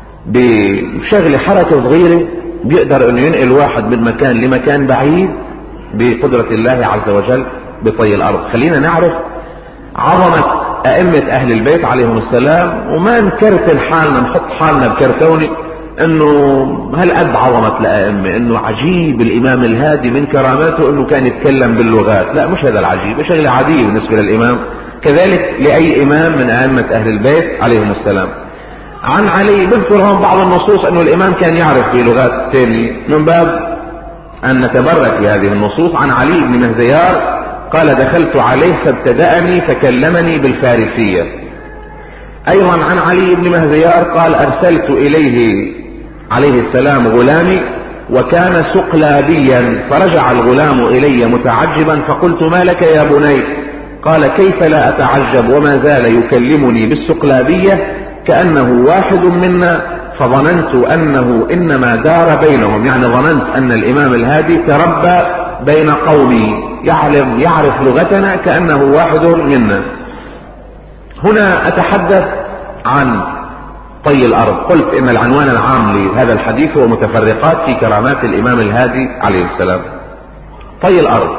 بشغل حركة صغيرة بيقدر أنه ينقل واحد من مكان لمكان بعيد بقدرة الله عز وجل بطي الأرض. خلينا نعرف عظمة أئمة أهل البيت عليهم السلام وما نكرتن حالنا نحط حالنا بكرتونة انه هل قد عظمة الأئمة انه عجيب الإمام الهادي من كراماته انه كان يتكلم باللغات. لا، مش هذا العجيب، شغلة عادية بالنسبة للإمام، كذلك لأي إمام من أئمة أهل البيت عليهم السلام. عن علي بذكر هون بعض النصوص انه الإمام كان يعرف بلغات ثانية من باب أن نتبرك بهذه النصوص. عن علي بن مهزيار قال: دخلت عليه فابتدأني فكلمني بالفارسية. أيضا عن علي بن مهزيار قال: أرسلت إليه عليه السلام غلامي وكان سقلابيا، فرجع الغلام إلي متعجبا فقلت: ما لك يا بني؟ قال: كيف لا أتعجب وما زال يكلمني بالسقلابية كأنه واحد منا، فظننت أنه إنما دار بينهم، يعني ظننت أن الإمام الهادي تربى بين قومي يعلم يعرف لغتنا كأنه واحد منا. هنا أتحدث عن طي الأرض. قلت إن العنوان العام لهذا الحديث هو متفرقات في كرامات الإمام الهادي عليه السلام. طي الأرض،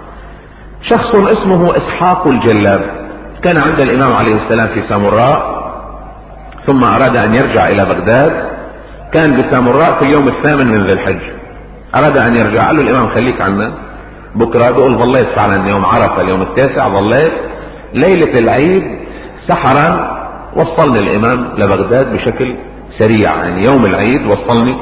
شخص اسمه إسحاق الجلاب كان عند الإمام عليه السلام في سامراء، ثم أراد أن يرجع إلى بغداد. كان بسامراء في اليوم الثامن من ذي الحج، أراد أن يرجع. قال له الإمام: خليك عنا بكرة. بيقول: ظليت فعلا يوم عرفة اليوم التاسع، ظليت ليلة العيد سحرا وصلني الإمام لبغداد بشكل سريع، يعني يوم العيد وصلني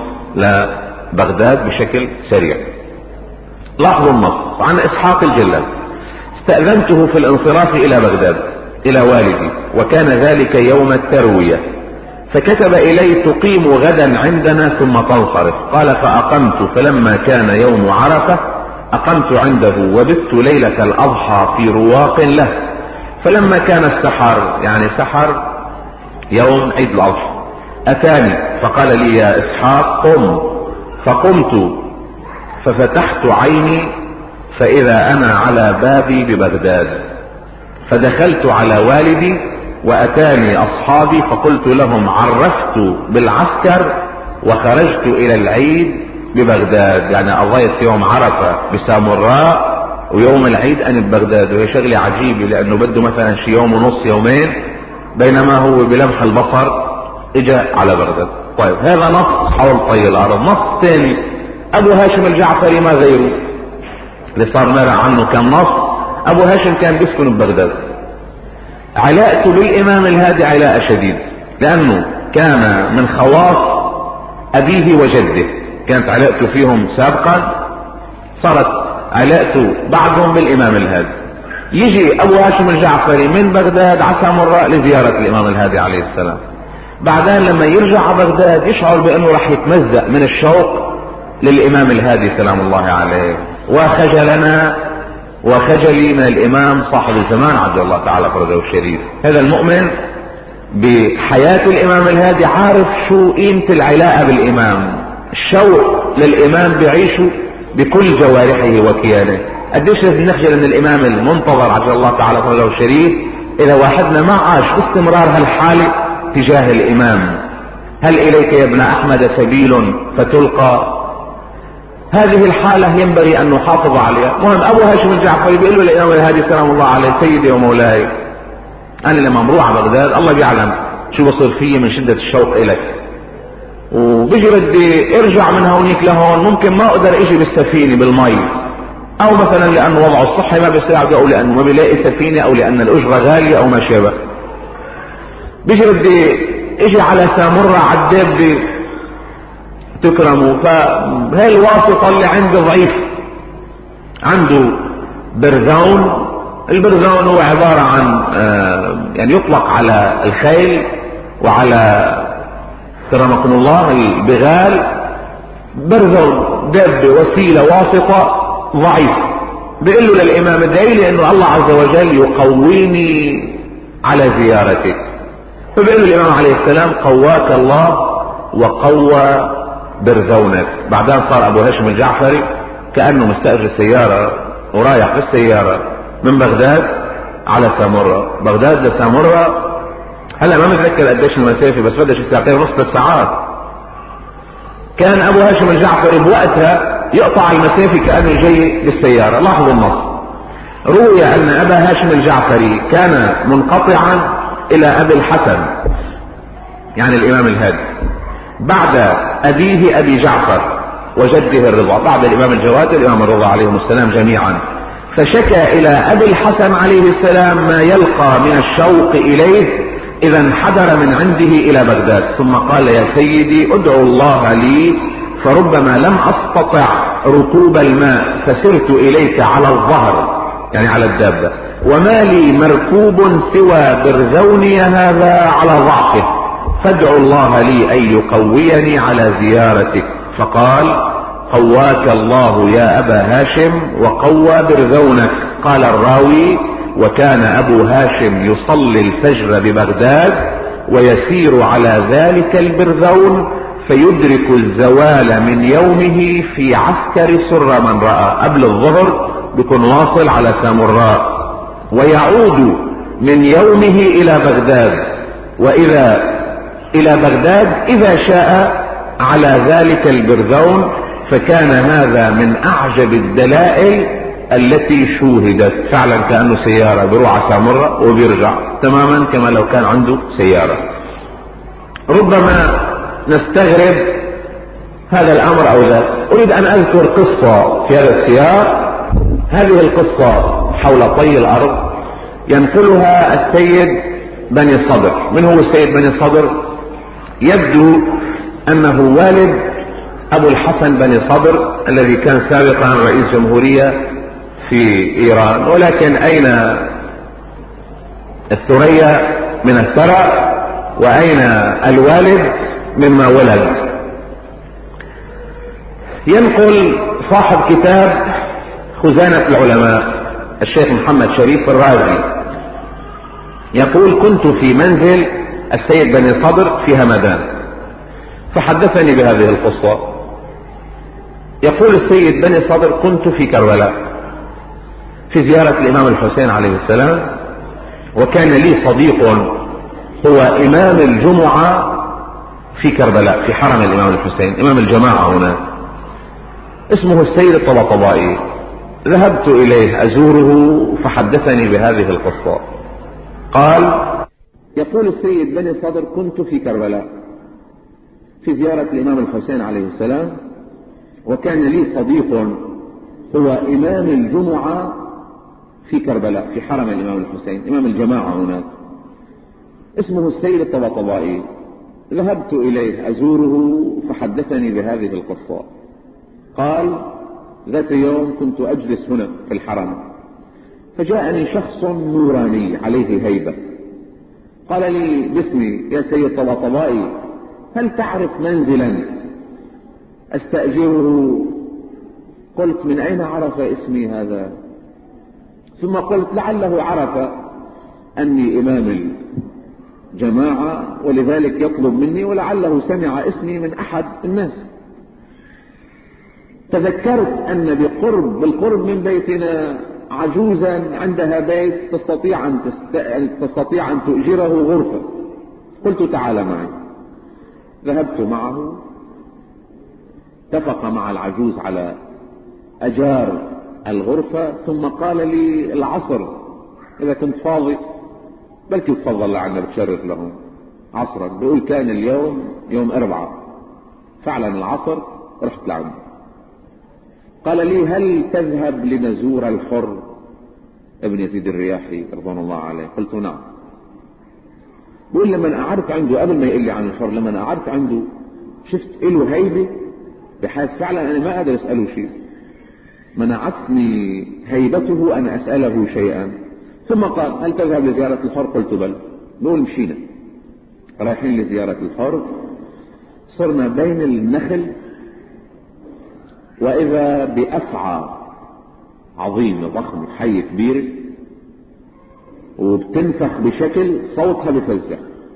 لبغداد بشكل سريع. لاحظوا النص عن إسحاق الجلاب: استأذنته في الانصراف إلى بغداد إلى والدي، وكان ذلك يوم التروية، فكتب إلي تقيم غدا عندنا ثم تنصرف. قال فأقمت، فلما كان يوم عرفة أقمت عنده وبت ليلة الأضحى في رواق له. فلما كان السحر، يعني سحر يوم عيد الأضحى، أتاني فقال لي يا إسحاق قم. فقمت ففتحت عيني فإذا أنا على بابي ببغداد، فدخلت على والدي وأتاني أصحابي فقلت لهم عرفت بالعسكر وخرجت إلى العيد ببغداد، يعني قضيت يوم عرفة بسامراء ويوم العيد أنا ببغداد. وهي شغلة عجيبة لأنه بده مثلا شي يوم ونص يومين، بينما هو بلمح البصر اجى على بغداد. طيب هذا نص حول طي الأرض. نص ثاني أبو هاشم الجعفري ما غيره اللي صار نرى عنه كان نص. أبو هاشم كان بيسكن ببغداد. علاقته بالإمام الهادي علاقة شديد، لأنه كان من خواص أبيه وجده، كانت علاقته فيهم سابقا، صارت علاقته بعدهم بالإمام الهادي. يجي أبو هاشم الجعفري من بغداد على سامراء لزيارة الإمام الهادي عليه السلام. بعدين لما يرجع على بغداد يشعر بأنه راح يتمزق من الشوق للإمام الهادي سلام الله عليه. وخجلنا وخجلي من الإمام صاحب الزمان عبد الله تعالى فرجه الشريف. هذا المؤمن بحياة الإمام الهادي عارف شو قيمة العلاقة بالإمام، الشوق للإمام بعيشه بكل جوارحه وكيانه. قديش لازم نخجل من الإمام المنتظر عبد الله تعالى فرجه الشريف إذا واحدنا ما عاش باستمرار هالحالة تجاه الإمام. هل إليك يا ابن أحمد سبيل فتلقى؟ هذه الحالة ينبغي أن نحافظ عليها. مهم أبو هاشم الجعفري بيقول له الإمام الهادي سلام الله عليه سيدي ومولاي، أنا لما بروح على بغداد الله بيعلم شو بصير فيه من شدة الشوق إليك، وبيجي بدي ارجع من هونيك لهون، ممكن ما اقدر اجي بالسفينة بالمي، او مثلا لانه وضعه الصحي ما بيساعده، او لانه ما بيلاقي سفينة، او لان الاجرة غالية او ما شابه. بيجي بدي اجي على سامرة عالدابة تكرمه، فهي الواسطة اللي عنده ضعيف. عنده برزون، البرزون هو عبارة عن يعني يطلق على الخيل وعلى كرمكم الله البغال. برزون دابة وسيلة واسطة ضعيف. بيقول له للإمام ادعي لي انه الله عز وجل يقويني على زيارتك. فبيقول له الإمام عليه السلام قواك الله وقوى برزونك. بعدين صار أبو هاشم الجعفري كأنه مستأجر سيارة ورايح بالسيارة من بغداد على سامرة، بغداد لسامرة. هلا ما متذكر قديش المسافة، بس بدها شي ساعتين ونص ثلاث ساعات. كان أبو هاشم الجعفري بوقتها يقطع المسافة كأنه جاي بالسيارة. لاحظوا النص. روي أن أبا هاشم الجعفري كان منقطعا إلى أبي الحسن يعني الإمام الهادي بعد أبيه أبي جعفر وجده الرضا، بعد الإمام الجواد الإمام الرضا عليهم السلام جميعا. فشكى إلى أبي الحسن عليه السلام ما يلقى من الشوق إليه إذا انحدر من عنده إلى بغداد، ثم قال يا سيدي ادعو الله لي فربما لم أستطع ركوب الماء فسرت إليك على الظهر يعني على الدابة، وما لي مركوب سوى برزوني هذا على ضعفه، فادعو الله لي أن يقويني على زيارتك. فقال قواك الله يا أبا هاشم وقوى برزونك. قال الراوي وكان أبو هاشم يصلي الفجر ببغداد ويسير على ذلك البرزون فيدرك الزوال من يومه في عسكر سر من رأى. قبل الظهر بيكون واصل على سامراء ويعود من يومه إلى بغداد، وإذا إلى بغداد إذا شاء على ذلك البرزون. فكان هذا من أعجب الدلائل التي شوهدت. فعلا كأنه سيارة بيروح على سامرة وبيرجع تماما كما لو كان عنده سيارة. ربما نستغرب هذا الأمر أو ذاك. أريد أن أذكر قصة في هذا السياق. هذه القصة حول طي الأرض ينقلها السيد بني صدر. من هو السيد بني صدر؟ يبدو أنه والد أبو الحسن بني صدر الذي كان سابقا رئيس جمهورية في إيران، ولكن أين الثريا من الثرى وأين الوالد مما ولد؟ ينقل صاحب كتاب خزانة العلماء الشيخ محمد شريف الرازي يقول: كنت في منزل السيد بني صدر في همدان فحدثني بهذه القصة. يقول السيد بني صدر: كنت في كربلاء في زيارة الإمام الحسين عليه السلام، وكان لي صديق هو إمام الجمعة في كربلاء في حرم الإمام الحسين، إمام الجماعة هنا، اسمه السيد الطبطبائي. ذهبت إليه أزوره فحدثني بهذه القصة. قال: يقول السيد بني صدر: كنت في كربلاء في زيارة الإمام الحسين عليه السلام، وكان لي صديق هو إمام الجمعة في كربلاء في حرم الإمام الحسين، إمام الجماعة هناك، اسمه السيد الطبطبائي. ذهبت إليه أزوره فحدثني بهذه القصة. قال: ذات يوم كنت أجلس هنا في الحرم، فجاءني شخص نوراني عليه هيبة، قال لي باسمي: يا سيد طبطبائي، هل تعرف منزلا أستأجره؟ قلت: من أين عرف اسمي هذا؟ ثم قلت: لعله عرف أني إمام الجماعة ولذلك يطلب مني، ولعله سمع اسمي من أحد الناس. تذكرت أن بقرب بالقرب من بيتنا عجوزا عندها بيت تستطيع أن, تست... تستطيع أن تؤجره غرفة. قلت: تعال معي. ذهبت معه، اتفق مع العجوز على أجار الغرفة، ثم قال لي: العصر إذا كنت فاضي بلكي تفضل لعنا بتشرف لهم عصرا. بيقول كان اليوم يوم أربعة، فعلا العصر رحت لعنده. قال لي: هل تذهب لنزور الحر ابن يزيد الرياحي رضوان الله عليه؟ قلت: نعم. بيقول: لما قعدت عنده قبل ما يقول لي عن الحر، لما قعدت عنده شفت له هيبة بحيث فعلا أنا ما قادر أسأله شيء، منعتني هيبته أن أسأله شيئا. ثم قال: هل تذهب لزيارة الحر؟ قلت: بل. بيقول: مشينا رايحين لزيارة الحر، صرنا بين النخل وإذا بأفعى عظيمة ضخمة حية كبيرة وبتنفخ بشكل صوتها بفزع.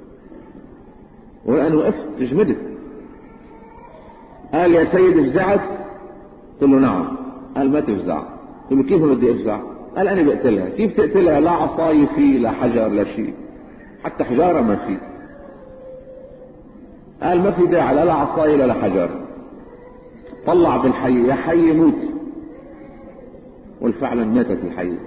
وأنا وقفت جمدت. قال: يا سيد افزعت؟ قلت له: نعم. قال: ما تفزع. قلت له: كيف بدي افزع؟ قال: أنا بقتلها. كيف تقتلها؟ لا عصاية فيه، لا حجر، لا شيء، حتى حجارة ما فيه. قال: ما في داعي، لا لا عصاية لا حجر. طلع بالحي: يا حي موت. والفعلا ماتت الحية.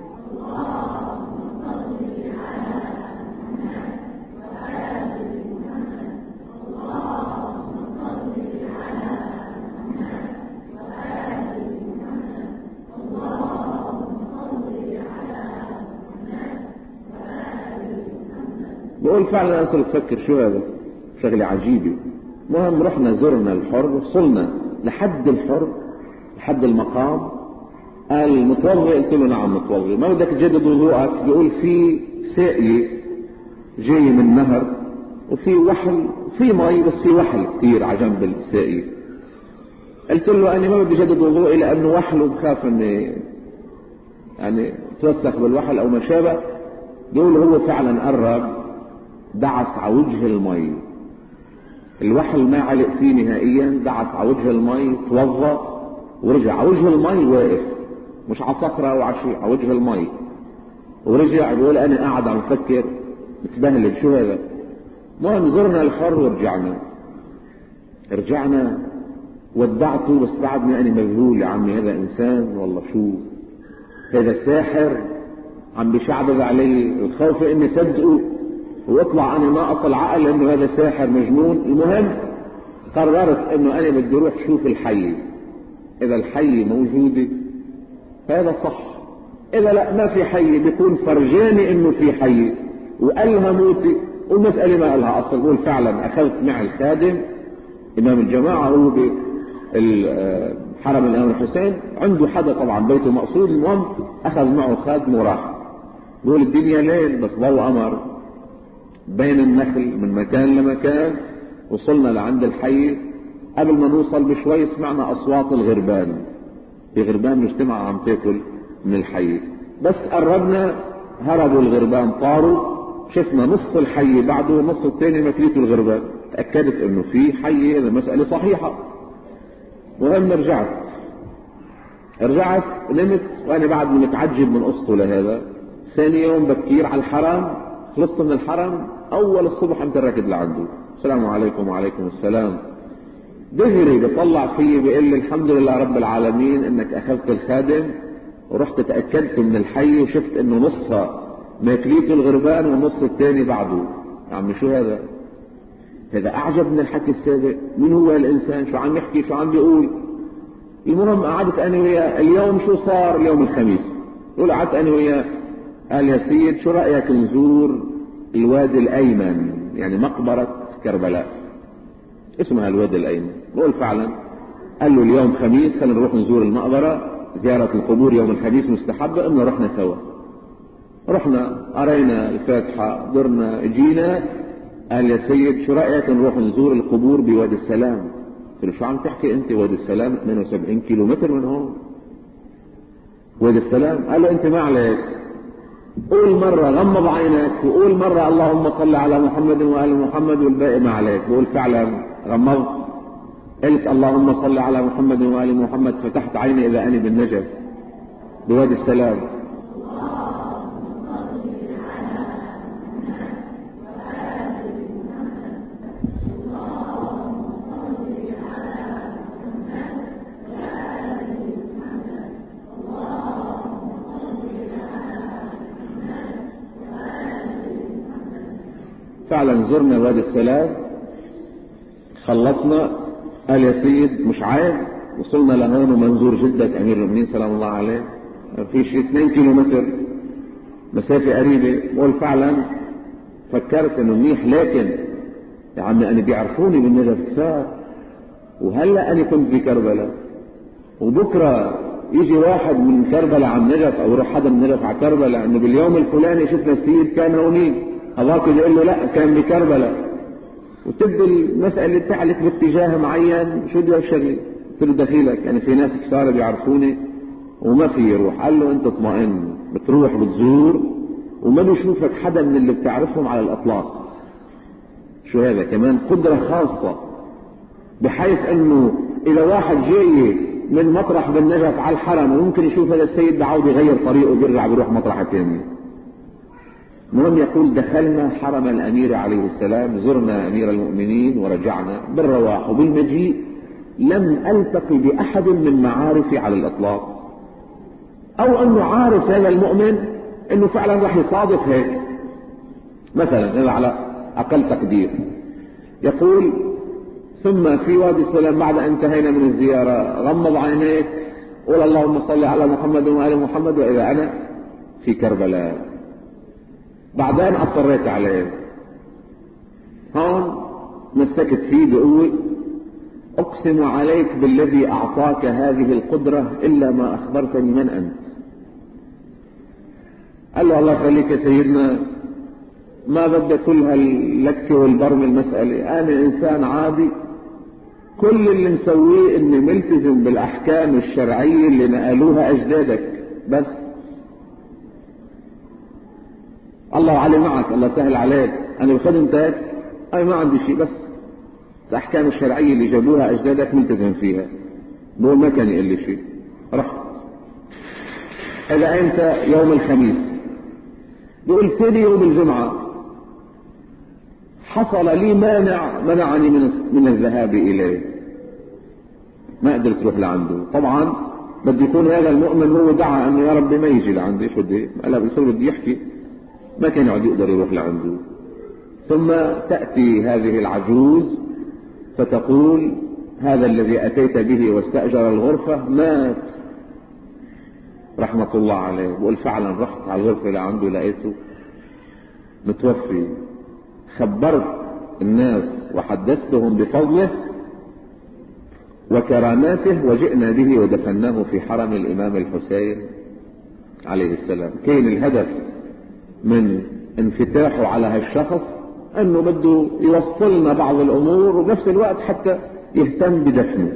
بقول فعلا أنت تفكر شو هذا، شغلة عجيبة. مهم رحنا زرنا الحر، وصلنا لحد الحر لحد المقام. قال: متوضئ؟ قلت له: نعم متوضئ. ما بدك تجدد وضوءك؟ بيقول: في ساقية جاي من نهر وفي وحل، في مي بس في وحل كتير على جنب الساقية. قلت له: أنا ما بدي جدد وضوئي لأنه وحل وبخاف أني يعني توسخ بالوحل أو ما شابه. بيقول: هو فعلا قرب دعس على وجه المي، الوحل ما علق فيه نهائيا، دعس على وجه المي، توضأ ورجع على وجه المي واقف، مش على صخرة او على شيء، على وجه المي ورجع. بيقول: انا قاعد عم فكر متبهلل شو هذا. المهم زرنا الحر ورجعنا. رجعنا ودعته، بس بعدني انا مذهول. يا عمي هذا انسان والله، شو هذا ساحر عم بشعبذ علي، الخوف اني صدقه واطلع انا ناقص العقل انه هذا ساحر مجنون. المهم قررت انه انا بدي اروح شوف الحي، اذا الحي موجودة هذا صح، اذا لا ما في حي بيكون فرجاني انه في حي وقالها موتي، والمسألة ما قالها اصلا. بقول فعلا اخذت معي الخادم امام الجماعة، هو حرم الإمام الحسين، عنده حدا طبعا بيته مقصود، المهم أخذ معه خادم وراح. بيقول الدنيا ليل بس ضوء قمر بين النخل من مكان لمكان. وصلنا لعند الحي، قبل ما نوصل بشوي سمعنا أصوات الغربان، في غربان مجتمع عم تاكل من الحي. بس قربنا هربوا الغربان، طاروا، شفنا نص الحي بعده ونص الثاني مكليته الغربان. تأكدت انه في حي، هذا مسألة صحيحة. وهم رجعت رجعت نمت وانا بعد متعجب من قصته لهذا. ثاني يوم بكير على الحرم، خلصت من الحرم اول الصبح انت راكد لعنده، السلام عليكم وعليكم السلام. دغري بطلع فيه بيقول لي الحمد لله رب العالمين انك اخذت الخادم ورحت تأكدت من الحي وشفت انه نصها ماكليته الغربان والنص الثاني بعده. يا عمي شو هذا؟ هذا اعجب من الحكي السابق. من هو الانسان؟ شو عم يحكي؟ شو عم بيقول؟ المهم قعدت انا وياه. اليوم شو صار؟ اليوم الخميس. يقول قعدت انا وياه، قال يا سيد شو رايك نزور الوادي الايمن، يعني مقبره كربلاء اسمها الوادي الايمن؟ بقول فعلا. قال له اليوم خميس، خلينا نروح نزور المقبره، زياره القبور يوم الخميس مستحبه. قمنا رحنا سوا، رحنا قرينا الفاتحه، درنا جينا. قال يا سيد شو رأيك نروح نزور القبور بوادي السلام؟ قلت له شو عم تحكي انت؟ وادي السلام اثنين وسبعين كيلو متر من هون، وادي السلام. قال له انت ما عليك، قول مرة غمض عينك وقول مرة اللهم صل على محمد وآل محمد والباقي ما عليك. بقول فعلا غمضت، قلت اللهم صل على محمد وآل محمد، فتحت عيني اذا اني بالنجف بوادي السلام. فعلا زرنا وادي السلام، خلصنا. قال يا سيد مش عيب وصلنا لهون ومنزور جدك امير المؤمنين سلام الله عليه، في شيء اثنين كيلو متر مسافة قريبة. بقول فعلا فكرت انه منيح، لكن يا عمي انا بيعرفوني بالنجف كفاية، وهلا انا كنت في كربلاء، وبكرة يجي واحد من كربلاء على النجف او يروح حدا من النجف على كربلاء انه باليوم الفلاني شفنا السيد كان هونيك، هذاك يقول له لا كان بكربلاء، وتبدي المسألة تعلق باتجاه معين. شو بدي الشغل؟ قلت له دخيلك، يعني في ناس كثار بيعرفوني وما في يروح. قال له انت اطمئن، بتروح بتزور وما بيشوفك حدا من اللي بتعرفهم على الاطلاق. شو هذا؟ كمان قدرة خاصة، بحيث انه اذا واحد جاي من مطرح بالنجف على الحرم وممكن يشوف هذا السيد بعود يغير طريقه وبيرجع بيروح مطرح ثاني. المهم يقول دخلنا حرم الامير عليه السلام، زرنا امير المؤمنين ورجعنا بالرواح، وبالمجيء لم التقي باحد من معارفي على الاطلاق، او انه عارف هذا المؤمن انه فعلا راح يصادف هيك مثلا، هذا على اقل تقدير. يقول ثم في وادي السلام بعد ان انتهينا من الزيارة غمض عينيك قول اللهم صل على محمد وآل محمد واذا انا في كربلاء. بعدين اصريت عليه، هون مسكت فيه بقوة، اقسم عليك بالذي اعطاك هذه القدرة الا ما اخبرتني من انت. قال له الله يخليك يا سيدنا، ما بدي كل هاللكة والبرم المسألة، انا انسان عادي، كل اللي مسويه اني ملتزم بالاحكام الشرعية اللي نقلوها اجدادك بس. الله علي معك، الله سهل عليك، انا بخدمتك اي ما عندي شيء، بس الاحكام الشرعية اللي جابوها اجدادك ملتزم فيها. بقول ما كان يقول لي شيء. رحت الى امتى؟ يوم الخميس. بقول ثاني يوم الجمعة حصل لي مانع منعني من من الذهاب اليه، ما قدرت اروح لعنده. طبعا بدي يكون هذا المؤمن هو دعا انه يا رب ما يجي لعندي، شو بدي هلا بيصير بدي يحكي، ما كان يقعد يقدر يروح لعنده. ثم تأتي هذه العجوز فتقول هذا الذي أتيت به واستأجر الغرفة مات رحمة الله عليه. بقول فعلا رحت على الغرفة اللي عنده لقيته متوفي. خبرت الناس وحدثتهم بفضله، وكراماته، وجئنا به ودفناه في حرم الإمام الحسين عليه السلام. كان الهدف من انفتاحه على هالشخص أنه بده يوصلنا بعض الأمور، وبنفس الوقت حتى يهتم بدفنه.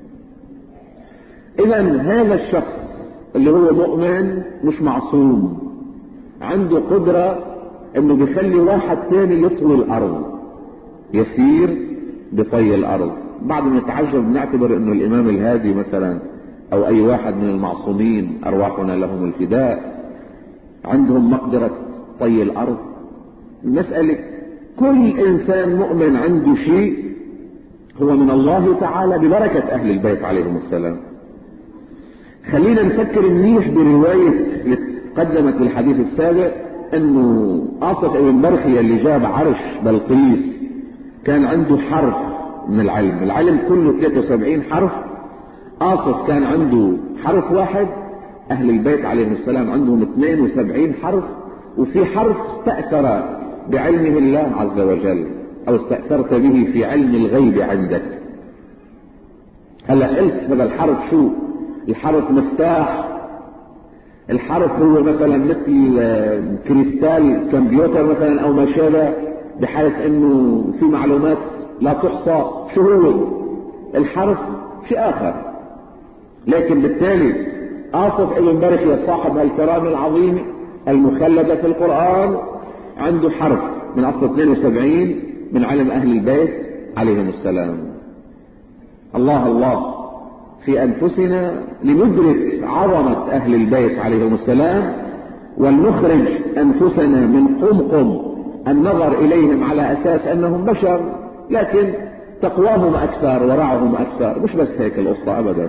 إذن هذا الشخص اللي هو مؤمن مش معصوم، عنده قدرة انه بيخلي واحد تاني يطوي الارض، يسير بطي الارض. بعد ما نتعجب نعتبر انه الامام الهادي مثلا او اي واحد من المعصومين ارواحنا لهم الفداء عندهم مقدرة طي الارض. المسألة كل انسان مؤمن عنده شيء هو من الله تعالى ببركة اهل البيت عليهم السلام. خلينا نفكر منيح برواية اللي قدمت الحديث السابق انه آصف ابن برخية اللي جاب عرش بلقيس كان عنده حرف من العلم. العلم كله ثلاثة وسبعين حرف، آصف كان عنده حرف واحد، اهل البيت عليهم السلام عندهم اثنين وسبعين حرف، وفي حرف استأثر بعلمه الله عز وجل او استأثرت به في علم الغيب عندك. هلا قلت هذا الحرف شو؟ الحرف مفتاح، الحرف هو مثلا مثل كريستال كمبيوتر مثلا او ما شابه، بحيث انه في معلومات لا تحصى. شو هو الحرف؟ شيء اخر. لكن بالتالي آصف ابن برخية صاحب الكرامة العظيمة المخلدة في القرآن عنده حرف من اصل اثنين وسبعين من علم اهل البيت عليهم السلام. الله الله في أنفسنا لندرك عظمة أهل البيت عليهم السلام، ولنخرج أنفسنا من قمقم النظر إليهم على أساس أنهم بشر، لكن تقواهم أكثر ورعهم أكثر. مش بس هيك القصة أبدا.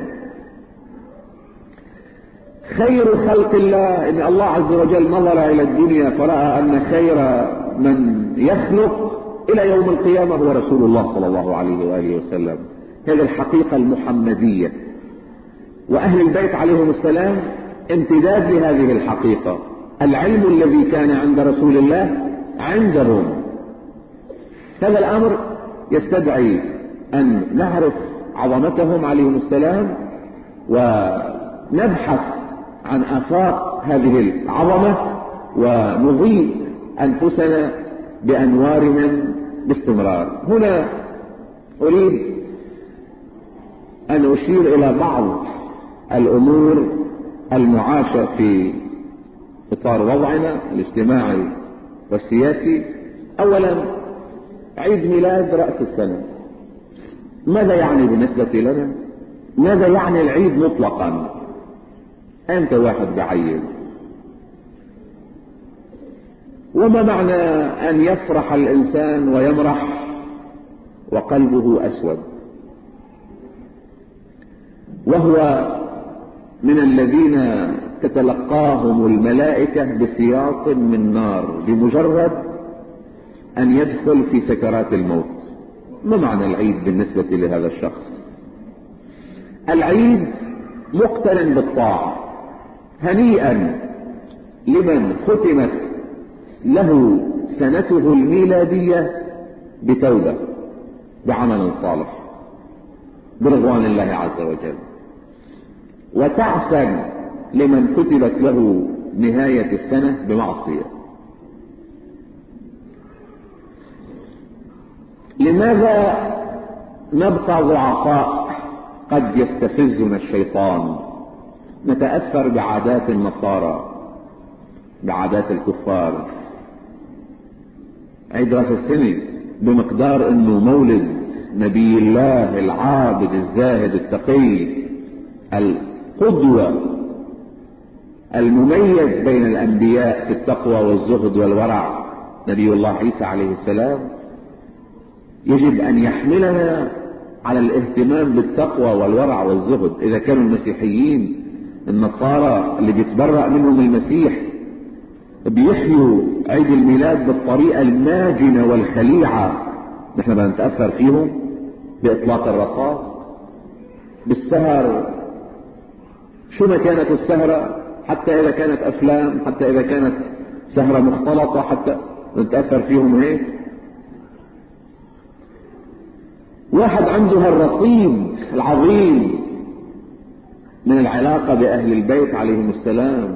خير خلق الله إن الله عز وجل نظر إلى الدنيا فرأى أن خير من يخلق إلى يوم القيامة هو رسول الله صلى الله عليه وآله وسلم. هذه الحقيقة المحمدية، وأهل البيت عليهم السلام امتداد لهذه الحقيقة. العلم الذي كان عند رسول الله عندهم. هذا الأمر يستدعي أن نعرف عظمتهم عليهم السلام ونبحث عن آفاق هذه العظمة ونضيء أنفسنا بأنوارهم باستمرار. هنا أريد أن أشير إلى بعض الأمور المعاشة في إطار وضعنا الاجتماعي والسياسي. أولا، عيد ميلاد رأس السنة. ماذا يعني بالنسبة لنا؟ ماذا يعني العيد مطلقا؟ أنت واحد بعيد. وما معنى أن يفرح الإنسان ويمرح وقلبه أسود؟ وهو من الذين تتلقاهم الملائكة بسياط من نار بمجرد أن يدخل في سكرات الموت. ما معنى العيد بالنسبة لهذا الشخص؟ العيد مقترن بالطاعة. هنيئا لمن ختمت له سنته الميلادية بتوبة بعمل صالح برضوان الله عز وجل، وتعسا لمن كتبت له نهاية السنة بمعصية. لماذا نبقى ضعفاء؟ قد يستفزنا الشيطان، نتأثر بعادات النصارى، بعادات الكفار. عيد راس السنة بمقدار انه مولد نبي الله العابد الزاهد التقي القدوة المميز بين الأنبياء في التقوى والزهد والورع نبي الله عيسى عليه السلام، يجب أن يحملنا على الاهتمام بالتقوى والورع والزهد. إذا كانوا المسيحيين النصارى اللي بيتبرأ منهم المسيح بيحيوا عيد الميلاد بالطريقة الماجنة والخليعة، نحن بدنا نتأثر فيهم بإطلاق الرصاص، بالسهر. شو ما كانت السهرة، حتى إذا كانت أفلام، حتى إذا كانت سهرة مختلطة، حتى نتأثر فيهم هيك. واحد عنده الرصيد العظيم من العلاقة بأهل البيت عليهم السلام،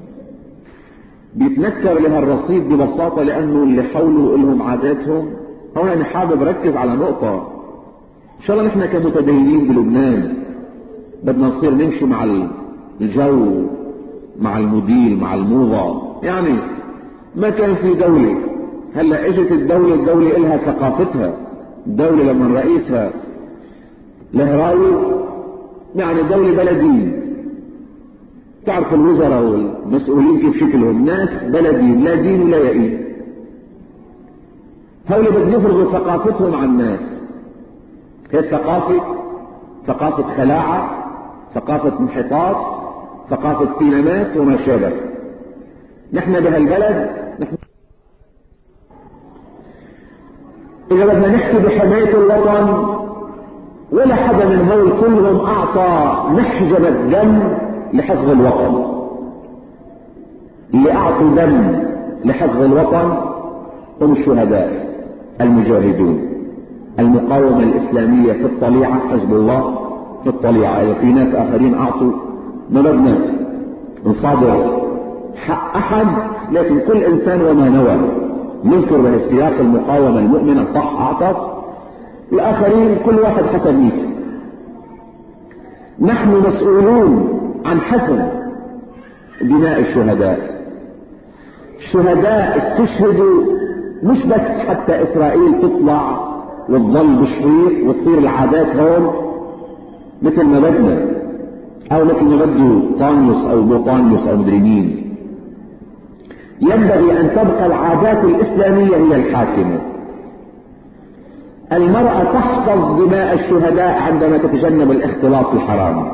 بيتنكر لها الرصيد ببساطة لأنه اللي حوله لهم عاداتهم. هو أنا حابب ركز على نقطة، إن شاء الله نحن كمتدينين بلبنان بدنا نصير نمشي مع الجو، مع الموديل، مع الموضة. يعني ما كان في دولة، هلا اجت الدولة، الدولة إلها ثقافتها. الدولة لما رئيسها لهراوي يعني دولة بلدية، تعرف الوزراء والمسؤولين كيف شكلهم، ناس بلديين لا دين ولا يئين. هؤلاء بدهم يفرضوا ثقافتهم على الناس. هي الثقافة ثقافة خلاعة، ثقافة انحطاط، ثقافة سينمات وما شابه. نحن بهالبلد نحن إذا بدنا نحكي بحماية الوطن، ولا حدا من هول كلهم أعطى محجم الدم لحفظ الوطن. اللي أعطوا دم لحفظ الوطن هم الشهداء المجاهدون. المقاومة الإسلامية في الطليعة، حزب الله في الطليعة. إذا في ناس آخرين أعطوا، ما بدنا نصادر حق أحد، لكن كل إنسان وما نوى. نذكر بهالسياق المقاومة المؤمنة صح أعطت، الآخرين كل واحد حسب نيته. نحن مسؤولون عن حسب دماء الشهداء. الشهداء استشهدوا مش بس حتى إسرائيل تطلع وتظل بالشريط وتصير العادات هون مثل ما بدنا، أو مثل ما بده طانيوس أو بوطانيوس أو مدري مين. ينبغي أن تبقى العادات الإسلامية هي الحاكمة. المرأة تحفظ دماء الشهداء عندما تتجنب الاختلاط الحرام.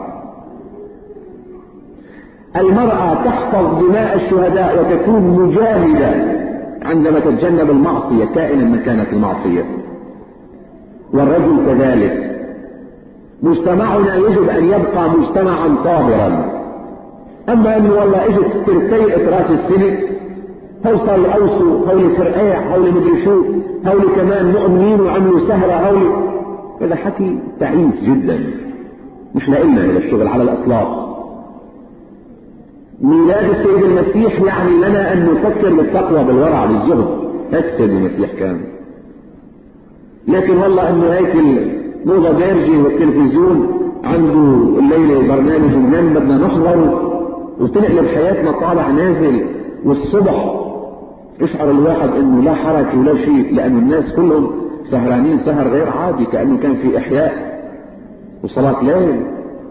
المرأة تحفظ دماء الشهداء وتكون مجاهدة عندما تتجنب المعصية كائنا من كانت المعصية. والرجل كذلك. مجتمعنا يجب أن يبقى مجتمعا طاهرا. أما أنه والله اجت ترتيئة راس السنة، هول صار أوسو، هول فرقاع، هول مدري شو، هول كمان مؤمنين وعملوا سهرة، هول. هذا حكي تعيس جدا، مش لإلنا هذا الشغل على الأطلاق. ميلاد السيد المسيح يعني لنا أن نفكر بالتقوى بالورع بالزهد. هذا السيد المسيح كان. لكن والله أنه هيك الموضة دارجي والتلفزيون عنده الليلة برنامج منام بدنا نحضره، وتنقلب حياتنا طالع نازل، والصبح يشعر الواحد انه لا حركة ولا شيء، لأن الناس كلهم سهرانين سهر غير عادي، كأنه كان في إحياء وصلاة ليل.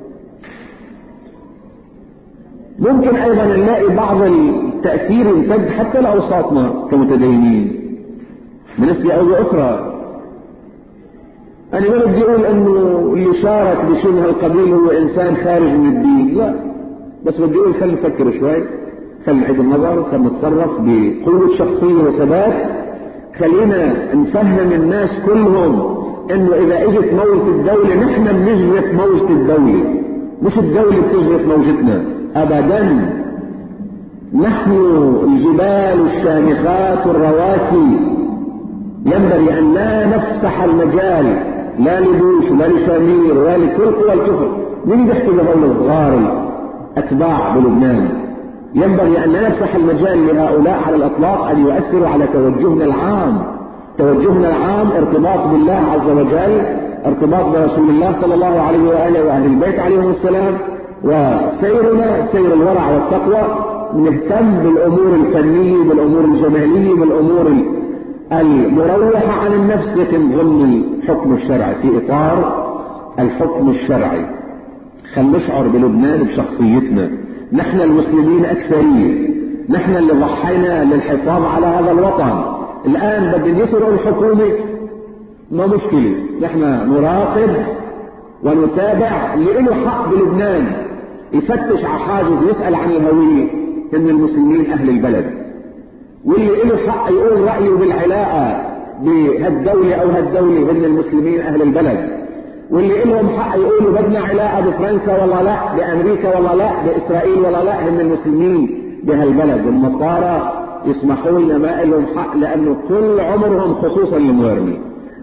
ممكن أيضا نلاقي بعض التأثير يمتد حتى لأوساطنا كمتدينين بنسبة أو أخرى. أنا ما بدي أقول أنه اللي شارك بشبه القبيل هو إنسان خارج من الدين، لا، بس بدي أقول خلينا نفكر شوي، خلينا نعيد النظر، خلينا نتصرف بقوة شخصية وثبات. خلينا نفهم الناس كلهم انه اذا اجت موجة الدولة نحن بنجرف موجة الدولة، مش الدولة بتجرف موجتنا ابدا. نحن الجبال الشامخات الرواسي، ينبغي ان لا نفسح المجال لا لبوش ولا لشامير ولا لكل قوى الكفر. مين بيحكي بهول الصغار اتباع بلبنان؟ ينبغي أن لا نفتح المجال لهؤلاء على الأطلاق أن يؤثروا على توجهنا العام. توجهنا العام ارتباط بالله عز وجل، ارتباط برسول الله صلى الله عليه وآله وأهل البيت عليهم السلام، وسيرنا سير الورع والتقوى. نهتم بالأمور الفنية، بالأمور الجمالية، بالأمور المروحة عن النفس، لكن ضمن الحكم الشرعي، في إطار الحكم الشرعي. خل نشعر بلبنان بشخصيتنا. نحن المسلمين أكثرية، نحن اللي ضحينا للحفاظ على هذا الوطن. الآن بدهم يسرقوا الحكومة، ما مشكلة، نحن نراقب ونتابع. اللي له حق بلبنان يفتش على حاجز يسأل عن الهوية إن المسلمين أهل البلد، واللي له حق يقول رأيه بالعلاقة بهالدولة أو هالدولة إن المسلمين أهل البلد، واللي لهم حق يقولوا بدنا علاقة بفرنسا ولا لا، بأمريكا ولا لا، بإسرائيل ولا لا، هم المسلمين بهالبلد. النصارى يسمحوا لنا ما لهم حق، لأنه كل عمرهم خصوصا الموارنين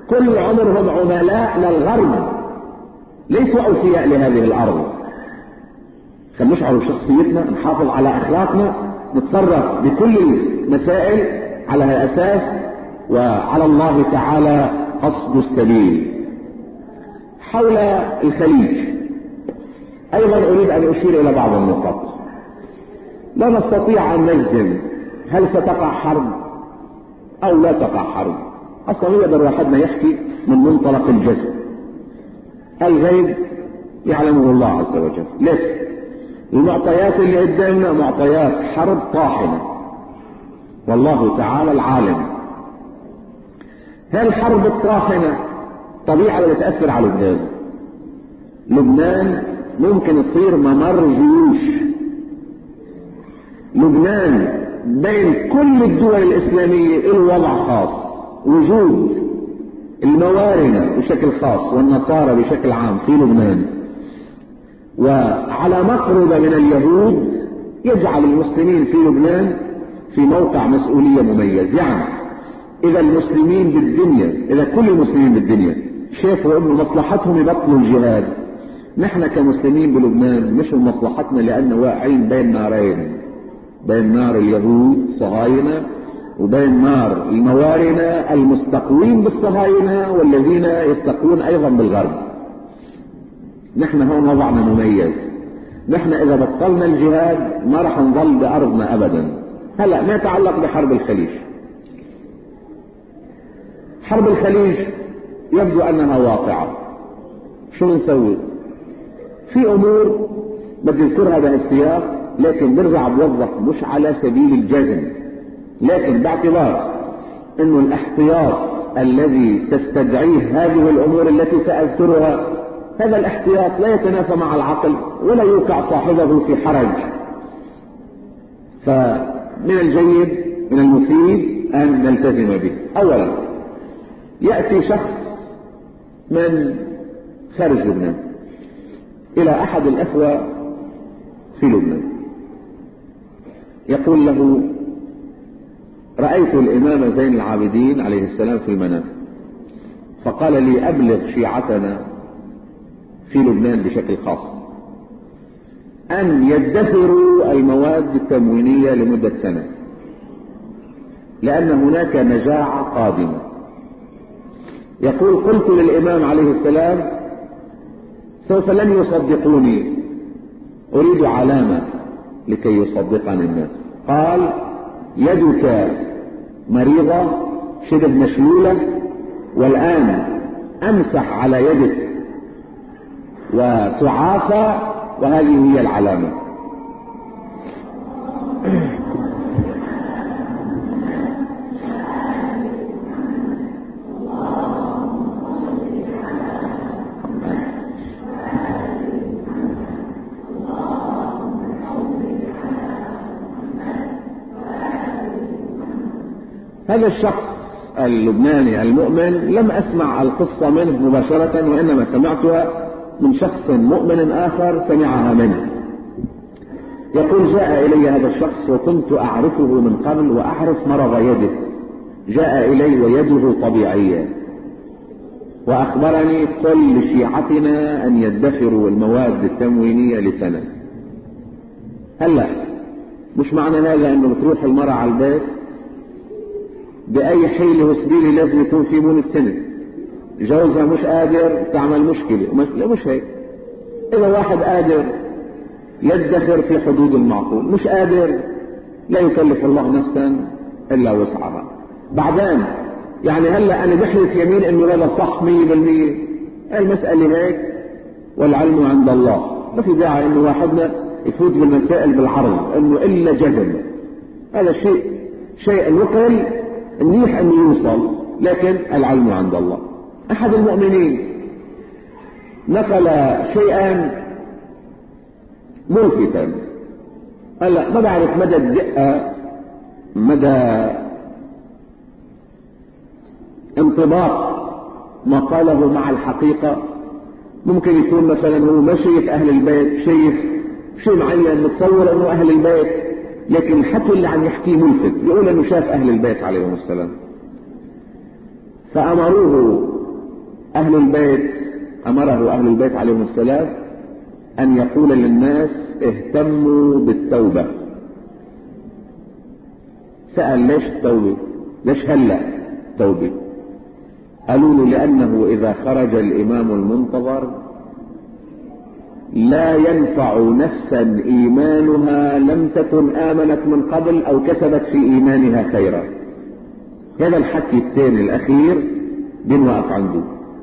كل عمرهم عملاء للغرب، ليسوا أوفياء لهذه الأرض. خلينا نشعر بشخصيتنا، نحافظ على أخلاقنا، نتصرف بكل المسائل على هالأساس، وعلى الله تعالى قصد السبيل. حول الخليج أيضا أريد أن أشير إلى بعض النقط. لا نستطيع أن نجزم هل ستقع حرب أو لا تقع حرب، أصلا يقدر واحدنا يحكي من منطلق الجزم. الغيب يعلمه الله عز وجل، لكن المعطيات اللي قدامنا معطيات حرب طاحنة، والله تعالى العالم. هل الحرب الطاحنة طبيعة اللي تأثر على لبنان؟ لبنان ممكن تصير ممر جيوش. لبنان بين كل الدول الإسلامية الوضع خاص، وجود الموارنة بشكل خاص والنصارى بشكل عام في لبنان وعلى مقربة من اليهود يجعل المسلمين في لبنان في موقع مسؤولية مميز. يعني إذا المسلمين بالدنيا، إذا كل المسلمين بالدنيا شافوا أنه مصلحتهم يبطلوا الجهاد، نحن كمسلمين بلبنان مش من مصلحتنا، لأننا واقعين بين نارين، بين نار اليهود صهاينة وبين نار الموارنة المستقوين بالصهاينة والذين يستقوون أيضا بالغرب. نحن هون وضعنا مميز. نحن إذا بطلنا الجهاد ما رح نظل بأرضنا أبدا. هلأ ما يتعلق بحرب الخليج. حرب الخليج يبدو أنها واقعة. شو نسوي؟ في أمور بدي أذكرها بهالسياق، لكن برجع بوضح مش على سبيل الجزم، لكن باعتبار أنه الاحتياط الذي تستدعيه هذه الأمور التي سأذكرها، هذا الاحتياط لا يتنافى مع العقل ولا يوقع صاحبه في حرج. فمن الجيد من المفيد أن نلتزم به. أولا، يأتي شخص من خارج لبنان إلى أحد الأخوة في لبنان، يقول له: رأيت الإمام زين العابدين عليه السلام في المنام، فقال لي أبلغ شيعتنا في لبنان بشكل خاص أن يدخروا المواد التموينية لمدة سنة، لأن هناك مجاعة قادمة. يقول: قلت للإمام عليه السلام: سوف لن يصدقوني، أريد علامة لكي يصدقني الناس. قال: يدك مريضة شبه مشلولة، والآن أمسح على يدك وتعافى، وهذه هي العلامة. هذا الشخص اللبناني المؤمن لم أسمع القصة منه مباشرة، وإنما سمعتها من شخص مؤمن آخر سمعها منه. يقول: جاء إلي هذا الشخص وكنت أعرفه من قبل وأعرف مرض يده، جاء إلي ويده طبيعية، وأخبرني: قل لشيعتنا أن يدخروا المواد التموينية لسنة. هلا مش معنى هذا أنه بتروح المرأة على البيت بأي حيلة وسبيلة لازم يكون في مونة سنة، جوزها مش قادر تعمل مشكلة. لا، مش هيك. إذا واحد قادر يدخر في حدود المعقول، مش قادر لا يكلف الله نفسا إلا وسعها. بعدين يعني هلا أنا بحلف يمين إنه هذا صح مية بالمية، المسألة هيك والعلم عند الله. ما في داعي إنه واحدنا يفوت بالمسائل بالعرض إنه إلا جزم. هذا شيء شيء نقل منيح أن يوصل، لكن العلم عند الله. أحد المؤمنين نقل شيئا ملفتا، هلا ما بعرف مدى الدقة، مدى انطباق ما قاله مع الحقيقة. ممكن يكون مثلا هو ما شايف أهل البيت، شايف شيء معين متصور أنه أهل البيت، لكن الحكي اللي عم يحكيه ملفت، بيقول أنه شاف أهل البيت عليهم السلام. فأمروه أهل البيت أمره أهل البيت عليهم السلام أن يقول للناس اهتموا بالتوبة. سأل ليش التوبة؟ ليش هلأ توبة؟ قالوا له لأنه إذا خرج الإمام المنتظر لا ينفع نفسا إيمانها لم تكن آمنت من قبل أو كسبت في إيمانها خيرا. هذا الحكي الثاني الأخير بنوقف عنده.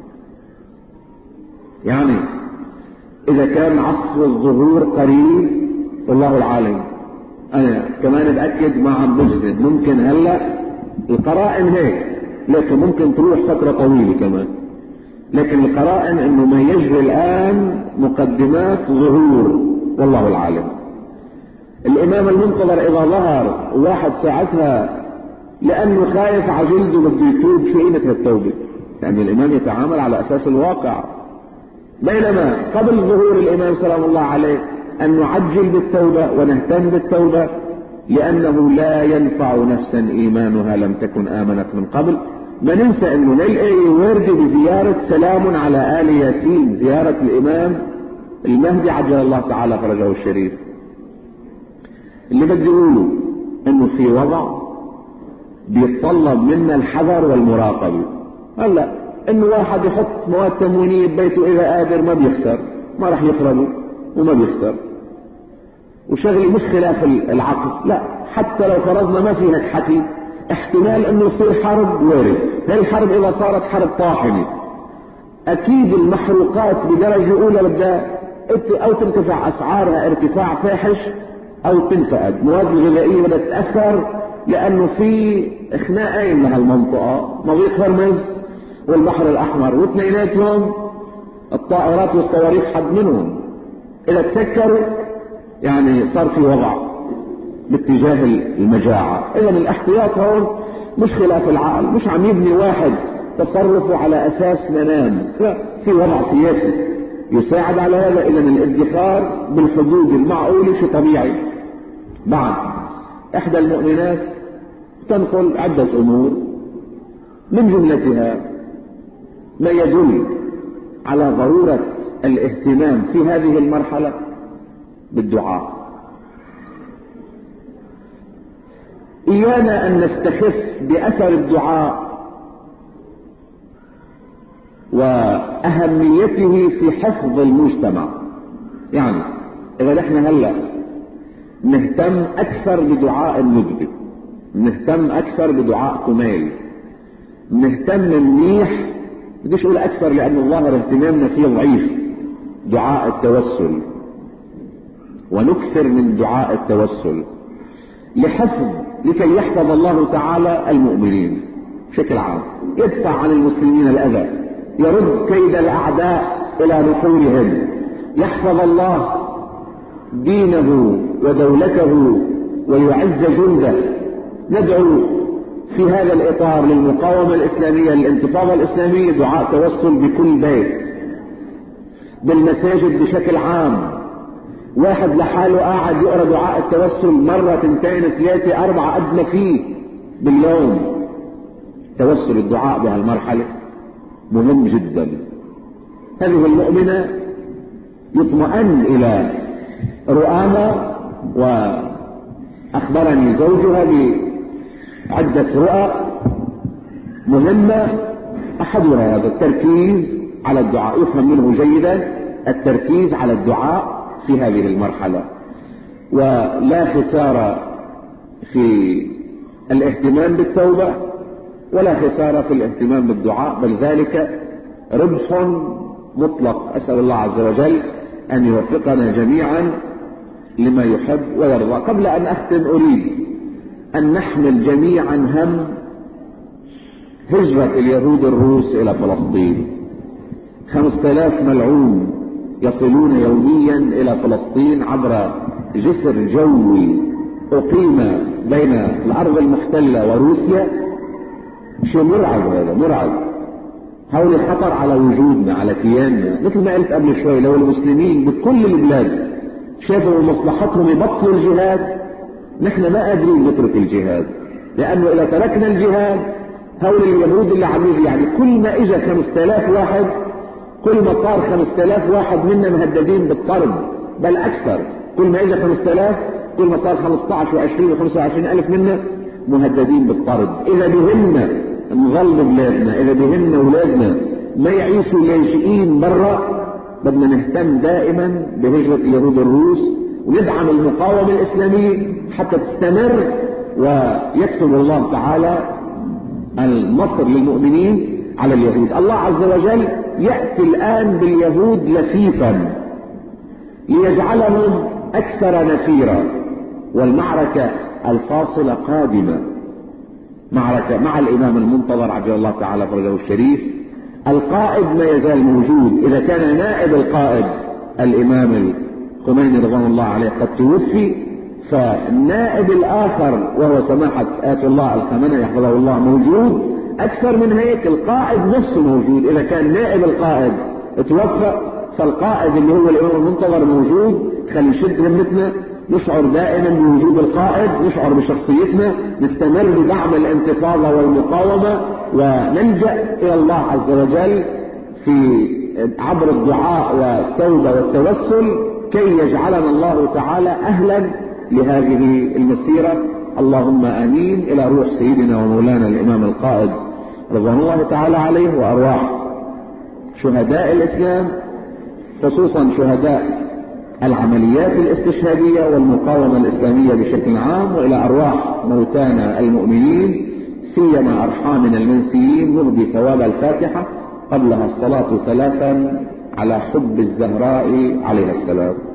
يعني إذا كان عصر الظهور قريب والله العالم، أنا كمان بأكد ما عم بجزم، ممكن هلأ القرائن هيك، لكن ممكن تروح فترة طويلة كمان، لكن القرائن انه ما يجري الآن مقدمات ظهور والله العالم. الإمام المنتظر إذا ظهر واحد ساعتها لأنه خايف على جلده بده يتوب، شو قيمة التوبة؟ لأن الإمام يتعامل على أساس الواقع. بينما قبل ظهور الإمام سلام الله عليه أن نعجل بالتوبة ونهتم بالتوبة، لأنه لا ينفع نفسا إيمانها لم تكن آمنت من قبل. ما ننسى أنه نلقي ورد بزيارة سلام على آل ياسين، زيارة الإمام المهدي عجل الله تعالى فرجه الشريف. اللي بدي أقوله أنه في وضع بيتطلب منا الحذر والمراقبة. هلا أنه واحد يحط مواد تموينية ببيته إذا قادر ما بيخسر، ما رح يخربه وما بيخسر، وشغلي مش خلاف العقل، لا، حتى لو فرضنا ما في هيك حكي، احتمال انه يصير حرب وارد. هاي الحرب اذا صارت حرب طاحنة اكيد المحروقات بدرجة اولى بدها او ترتفع اسعارها ارتفاع فاحش او تنفقد. مواد الغذائية بدها تتأثر لانه في خناقين لهالمنطقة، مضيق هرمز والبحر الاحمر، واثنيناتهم الطائرات والصواريخ حد منهم اذا تسكروا يعني صار في وضع باتجاه المجاعة. اذا الاحتياط هون مش خلاف العقل، مش عم يبني واحد تصرفه على اساس منام، في وضع سياسي يساعد على هذا. اذا الادخار بالحدود المعقولة شيء طبيعي. بعد احدى المؤمنات تنقل عدة امور من جملتها ما يدل على ضرورة الاهتمام في هذه المرحلة بالدعاء. إيانا أن نستخف بأثر الدعاء وأهميته في حفظ المجتمع. يعني إذا نحن هلأ نهتم أكثر بدعاء الندبة، نهتم أكثر بدعاء كمال، نهتم منيح، بديش أقول أكثر لأن الظاهر اهتمامنا فيه ضعيف، دعاء التوسل، ونكثر من دعاء التوسل لحفظ لكي يحفظ الله تعالى المؤمنين بشكل عام، يدفع عن المسلمين الأذى، يرد كيد الأعداء إلى نحورهم، يحفظ الله دينه ودولته ويعز جنده. ندعو في هذا الإطار للمقاومة الإسلامية للانتفاضة الإسلامية دعاء توسل بكل بيت، بالمساجد بشكل عام. واحد لحاله قاعد يقرأ دعاء التوسل مرة تنتين ثلاثة أربعة قد ما فيه باليوم. توسل الدعاء بهالمرحلة مهم جدا. هذه المؤمنة يطمئن إلى رؤاها، وأخبرني زوجها بعدة رؤى مهمة، أحدها هذا التركيز على الدعاء، يفهم منه جيدا التركيز على الدعاء في هذه المرحلة. ولا خسارة في الاهتمام بالتوبة ولا خسارة في الاهتمام بالدعاء، بل ذلك ربح مطلق. أسأل الله عز وجل أن يوفقنا جميعا لما يحب ويرضى. قبل أن أختم أريد أن نحمل جميعا هم هجرة اليهود الروس إلى فلسطين. خمسة آلاف ملعون يصلون يوميا إلى فلسطين عبر جسر جوي أقيم بين الأرض المحتلة وروسيا. شيء مرعب، هذا مرعب. هؤلاء خطر على وجودنا، على كياننا. مثل ما قلت قبل شوي، لو المسلمين بكل البلاد شافوا مصلحتهم يبطلوا الجهاد، نحن ما قادرين نترك الجهاد، لأنه إذا تركنا الجهاد هؤلاء اليهود اللي عم يعني كل ما اجى خمسة آلاف واحد، كل ما صار خمسة آلاف واحد منا مهددين بالطرد، بل اكثر. كل ما اجى خمسة آلاف كل ما صار خمسة عشر وعشرين وخمسة وعشرين الف منا مهددين بالطرد. اذا بهمنا نظل بلادنا، اذا بهمنا اولادنا ما يعيشوا لاجئين برا، بدنا نهتم دائما بهجرة اليهود الروس وندعم المقاومة الاسلامية حتى تستمر ويكتب الله تعالى النصر للمؤمنين على اليهود. الله عز وجل يأتي الآن باليهود لفيفا ليجعلهم أكثر نفيرا، والمعركة الفاصلة قادمة، معركة مع الإمام المنتظر عجل الله تعالى فرجه الشريف. القائد ما يزال موجود، إذا كان نائب القائد الإمام الخميني رضوان الله عليه قد توفي، فالنائب الآخر وهو سماحة آية الله الخامنئي يحفظه الله موجود. أكثر من هيك القائد نفسه موجود، إذا كان نائب القائد توفى فالقائد اللي هو الإمام المنتظر موجود. خلي نشد همتنا، نشعر دائما بوجود القائد، نشعر بشخصيتنا، نستمر بدعم الانتفاضة والمقاومة، ونلجأ إلى الله عز وجل في عبر الدعاء والتوبة والتوسل كي يجعلنا الله تعالى أهلا لهذه المسيرة. اللهم آمين. إلى روح سيدنا ومولانا الإمام القائد رضوان الله تعالى عليه، وأرواح شهداء الإسلام خصوصا شهداء العمليات الاستشهادية والمقاومة الإسلامية بشكل عام، وإلى أرواح موتانا المؤمنين سيما أرحامنا المنسيين نهدي ثواب الفاتحة قبلها الصلاة ثلاثا على حب الزهراء عليها السلام.